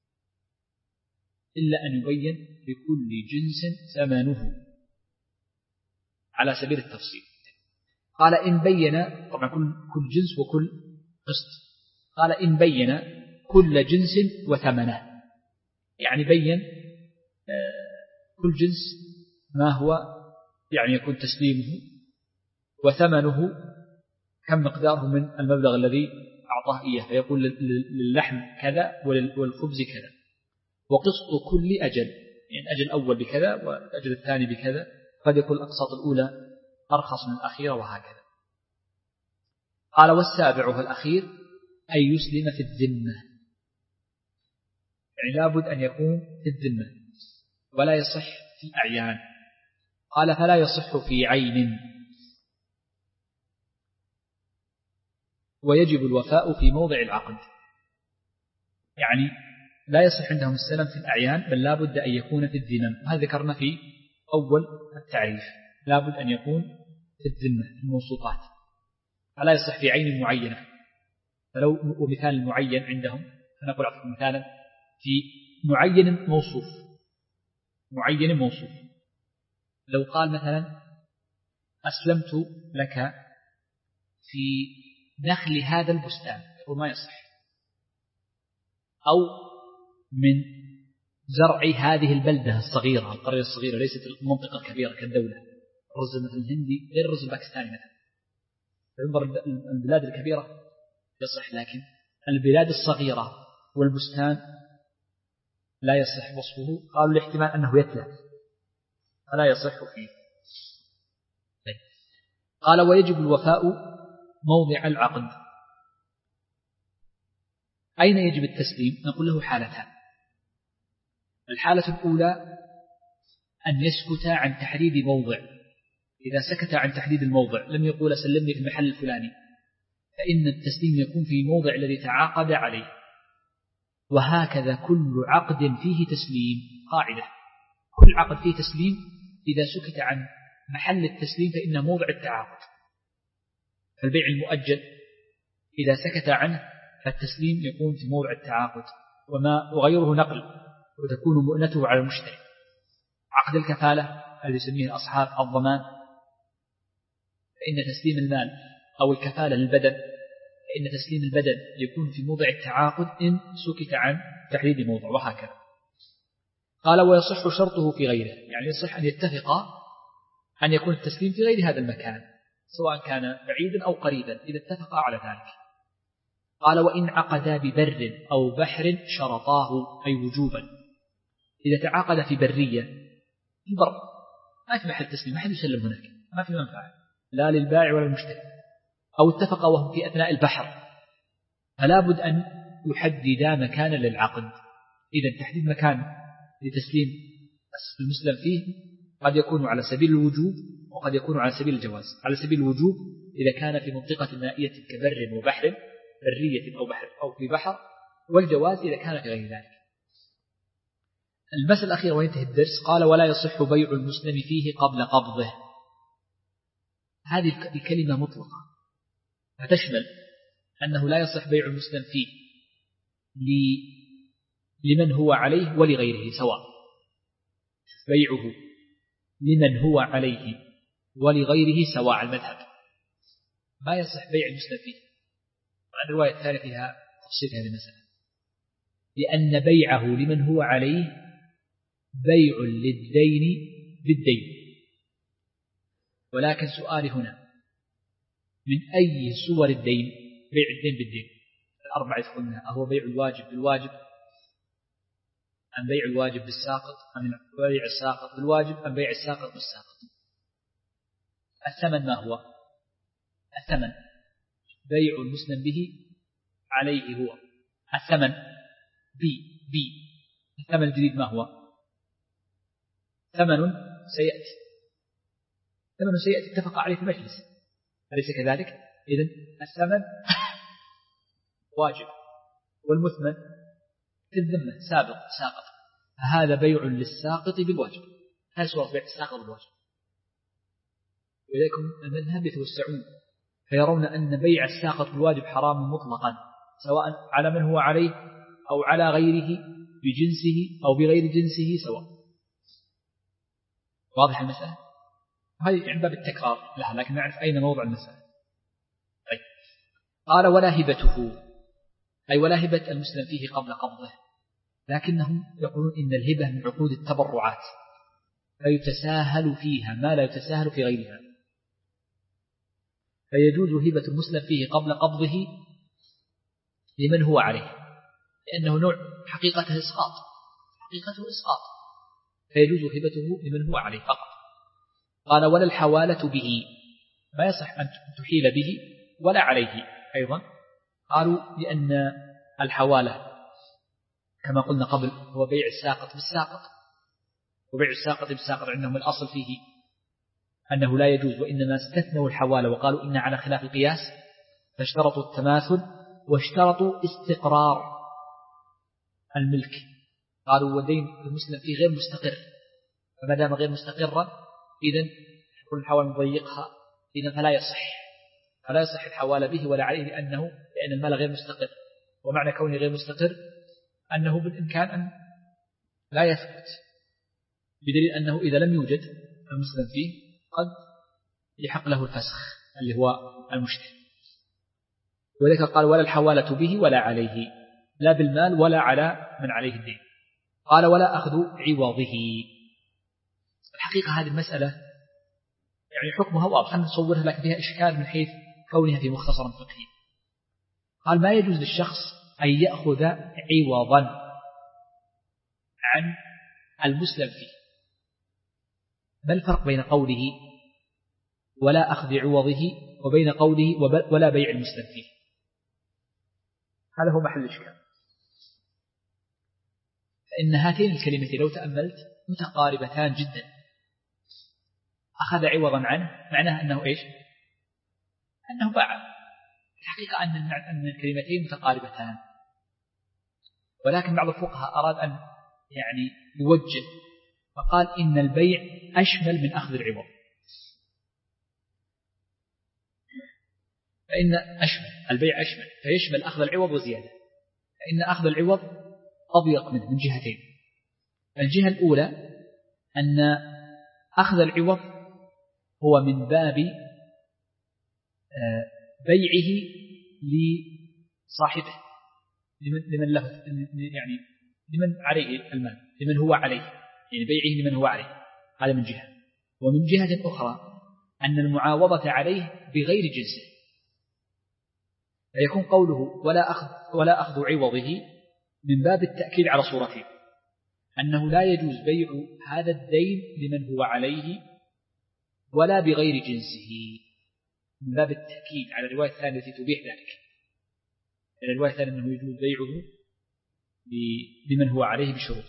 إلا أن يبين لكل جنس ثمنه على سبيل التفصيل. قال إن بين، طبعا كل جنس وكل قسط، قال إن بين كل جنس وثمنه، يعني بين كل جنس ما هو يعني يكون تسليمه وثمنه كم مقداره من المبلغ الذي أعطاه إياه، فيقول للحم كذا والخبز كذا، وقسط كل أجل، يعني أجل الأول بكذا وأجل الثاني بكذا، قد يكون الأقساط الأولى أرخص من الأخيرة وهكذا. قال والسابع والأخير أن يسلم في الذمة، يعني لابد أن يكون في الذمة ولا يصح في الأعيان. قال فلا يصح في عين، ويجب الوفاء في موضع العقد، يعني لا يصح عندهم السلم في الأعيان بل لابد أن يكون في الذمم، وهذا ذكرنا في أول التعريف، لابد أن يكون في الذمة في الموصوفات، فلا يصح في عين معينة. فلو ومثال معين عندهم فنقول أعطيكم مثالا في معين موصوف، معين موصوف لو قال مثلا أسلمت لك في نخل هذا البستان، يقول ما يصح، أو من زرع هذه البلدة الصغيرة القرية الصغيرة ليست المنطقة الكبيرة كالدولة، الرز مثل الهندي غير الرز الباكستاني مثلا، فينظر البلاد الكبيرة يصح، لكن البلاد الصغيرة والبستان لا يصح وصفه. قالوا الاحتمال أنه يتلف فلا يصح فيه. قال ويجب الوفاء موضع العقد. أين يجب التسليم؟ نقول له حالتان. الحالة الأولى أن يسكت عن تحديد موضع، إذا سكت عن تحديد الموضع لم يقول سلمني في المحل الفلاني، فإن التسليم يكون في الموضع الذي تعاقد عليه. وهكذا كل عقد فيه تسليم، قاعدة كل عقد فيه تسليم إذا سكت عن محل التسليم فإن موضع التعاقد. فالبيع المؤجل إذا سكت عنه فالتسليم يكون في موضع التعاقد، وما وغيره نقل وتكون مؤنته على المشتري. عقد الكفالة الذي يسميه أصحاب الضمان فإن تسليم المال أو الكفالة للبدن فإن تسليم البدن يكون في موضع التعاقد إن سكت عن تحديد موضع، وهكذا. قال ويصح شرطه في غيره، يعني يصح أن يتفق أن يكون التسليم في غير هذا المكان سواء كان بعيدا أو قريبا إذا اتفقا على ذلك. قال وإن عقدا ببر أو بحر شرطاه، أي وجوبا. إذا تعاقد في برية في البر ما في محل تسليم، ما حد يسلم هناك، ما في منفعة لا للبائع ولا للمشتري، أو اتفقا وهم في أثناء البحر فلا بد أن يحددا مكانا للعقد. إذا تحديد مكان لتسليم المسلم فيه قد يكون على سبيل الوجوب وقد يكون على سبيل الجواز. على سبيل الوجوب إذا كان في منطقة مائية كبر وبحر، برية أو بحر أو في بحر، والجواز إذا كان في غير ذلك. المسألة الأخيرة وينتهي الدرس. قال ولا يصح بيع المسلم فيه قبل قبضه. هذه الكلمة مطلقة فتشمل أنه لا يصح بيع المسلم فيه لمن هو عليه ولغيره سواء، بيعه لمن هو عليه ولغيره سواء المذهب. ما يصح بيع المسلم فيه. وعن الرواية الثانية فيها تفصيل هذه المسألة، لأن بيعه لمن هو عليه بيع للدين بالدين. ولكن سؤالي هنا، من أي صور الدين بيع الدين بالدين؟ الأربعة يدخلونها. أهو بيع الواجب بالواجب، أم بيع الواجب بالساقط، أم بيع الساقط بالواجب، أم بيع الساقط بالساقط؟ الثمن ما هو؟ الثمن بيع المسلم به عليه هو الثمن بي بي الثمن الجديد ما هو؟ ثمن سيأتي، ثمن سيأتي اتفق عليه في المجلس، أليس كذلك؟ إذن الثمن واجب والمثمن في الذمة سابق ساقط، فهذا بيع للساقط بالواجب. هل صورة بيع الساقط بالواجب؟ وإليكم المذهب يتوسعون فيرون أن بيع الساقط بالواجب حرام مطلقا، سواء على من هو عليه أو على غيره بجنسه أو بغير جنسه سواء. واضح المسألة؟ هذه عند باب التكرار لها، لكن نعرف أين موضع المسألة. طيب. قال ولا هبته، أي ولا هبة المسلم فيه قبل قبضه، لكنهم يقولون إن الهبة من عقود التبرعات فيتساهل فيها ما لا يتساهل في غيرها، فيجوز هبة المسلم فيه قبل قبضه لمن هو عليه، لأنه نوع حقيقته إسقاط، حقيقته إسقاط، فيجوز هبته لمن هو عليه فقط. قال ولا الحوالة به، ما يصح أن تحيل به ولا عليه أيضا. قالوا لأن الحوالة كما قلنا قبل هو بيع الساقط بالساقط، وبيع الساقط بالساقط عندهم الأصل فيه أنه لا يجوز، وإنما استثنوا الحوالة وقالوا إن على خلاف القياس، فاشترطوا التماثل واشترطوا استقرار الملك. قالوا ودين المسلم فيه غير مستقر، فما دام غير مستقرا إذن كل حوالة نضيقها، إذن فلا يصح فلا يصح الحوالة به ولا عليه، لأنه لأن المال غير مستقر، ومعنى كونه غير مستقر أنه بالإمكان أن لا يثبت، بدليل أنه إذا لم يوجد المسلم فيه قد يحق له الفسخ اللي هو المشتري. ولذلك قال ولا الحوالة به ولا عليه، لا بالمال ولا على من عليه الدين. قال ولا أخذ عوضه. الحقيقة هذه المسألة يعني حكمها واضح نصورها، لكن فيها إشكال من حيث كونها في مختصر فقهي. قال ما يجوز للشخص أن يأخذ عوضا عن المسلم فيه. ما الفرق بين قوله ولا أخذ عوضه وبين قوله ولا بيع المسلم فيه؟ هذا هو محل الإشكال. فإن هاتين الكلمتين لو تأملت متقاربتان جدا. أخذ عوضا عنه معناه أنه إيش؟ أنه باع. الحقيقة أن الكلمتين متقاربتان، ولكن بعض الفقهاء أراد أن يعني يوجه فقال إن البيع أشمل من أخذ العوض. فإن أشمل البيع أشمل فيشمل أخذ العوض وزيادة، فإن أخذ العوض أضيق منه من جهتين. الجهة الأولى أن أخذ العوض هو من باب بيعه لصاحبه لمن له يعني لمن عليه المال، لمن هو عليه، يعني بيعه لمن هو عليه، هذا من جهة. ومن جهة أخرى أن المعاوضة عليه بغير جنسه، فيكون قوله ولا أخذ ولا أخذ عوضه من باب التأكيد على صورته، أنه لا يجوز بيع هذا الدين لمن هو عليه ولا بغير جنسه، من باب التأكيد على الرواية الثانية التي تبيح ذلك. يعني الرواية الثانية أنه يجوز بيعه لمن هو عليه بشروط.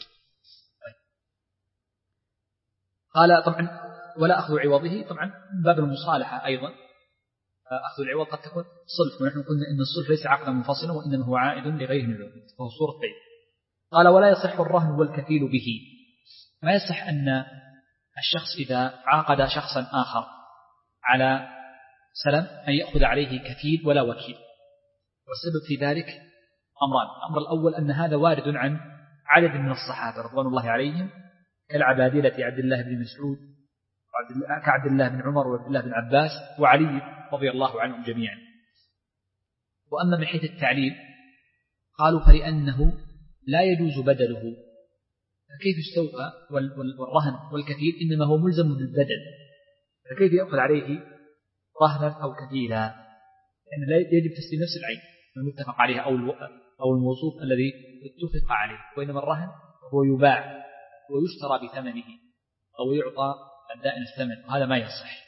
قال طبعا ولا أخذ عوضه طبعا من باب المصالحة أيضا. أخذ العوض قد تكون صلح، ونحن قلنا إن الصلح ليس عقدا منفصلا وإنما هو عائد لغيره من العقود، فهو صورة بيع. قال ولا يصح الرهن والكفيل به. ما يصح أن الشخص إذا عاقد شخصا آخر على سلم أن يأخذ عليه كفيل ولا وكيل، والسبب في ذلك أمران. الأمر الأول أن هذا وارد عن عدد من الصحابة رضوان الله عليهم كالعبادلة عبد الله بن مسعود كعبد الله بن عمر وعبد الله بن عباس وعلي رضي الله عنهم جميعا. وأما من حيث التعليل قالوا فلأنه لا يجوز بدله، فكيف استوفى والرهن والكفيل إنما هو ملزم بالبدل، فكيف يأخذ عليه رهنا أو كفيلا؟ لأن لا يجب تسليم نفس العين المتفق عليها أو أو الموصوف الذي اتفق عليه، وإنما الرهن هو يباع ويشترى بثمنه أو يعطى الدائن الثمن، وهذا ما يصح.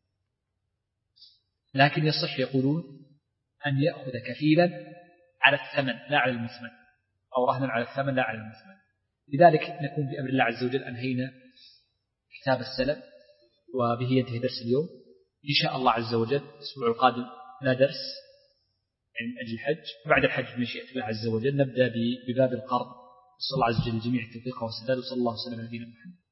لكن يصح يقولون أن يأخذ كفيلا على الثمن لا على المثمن، أو رهنا على الثمن لا على المثمن. لذلك نكون بأمر الله عز وجل أنهينا كتاب السلم، وبه ينتهي درس اليوم. إن شاء الله عز وجل الأسبوع القادم لا درس من أجل الحج، بعد الحج بمشيئة الله عز وجل نبدأ بباب القرض. صلى الله عز وجل الجميع التوفيق والسداد، وصلى الله وسلم على نبينا محمد.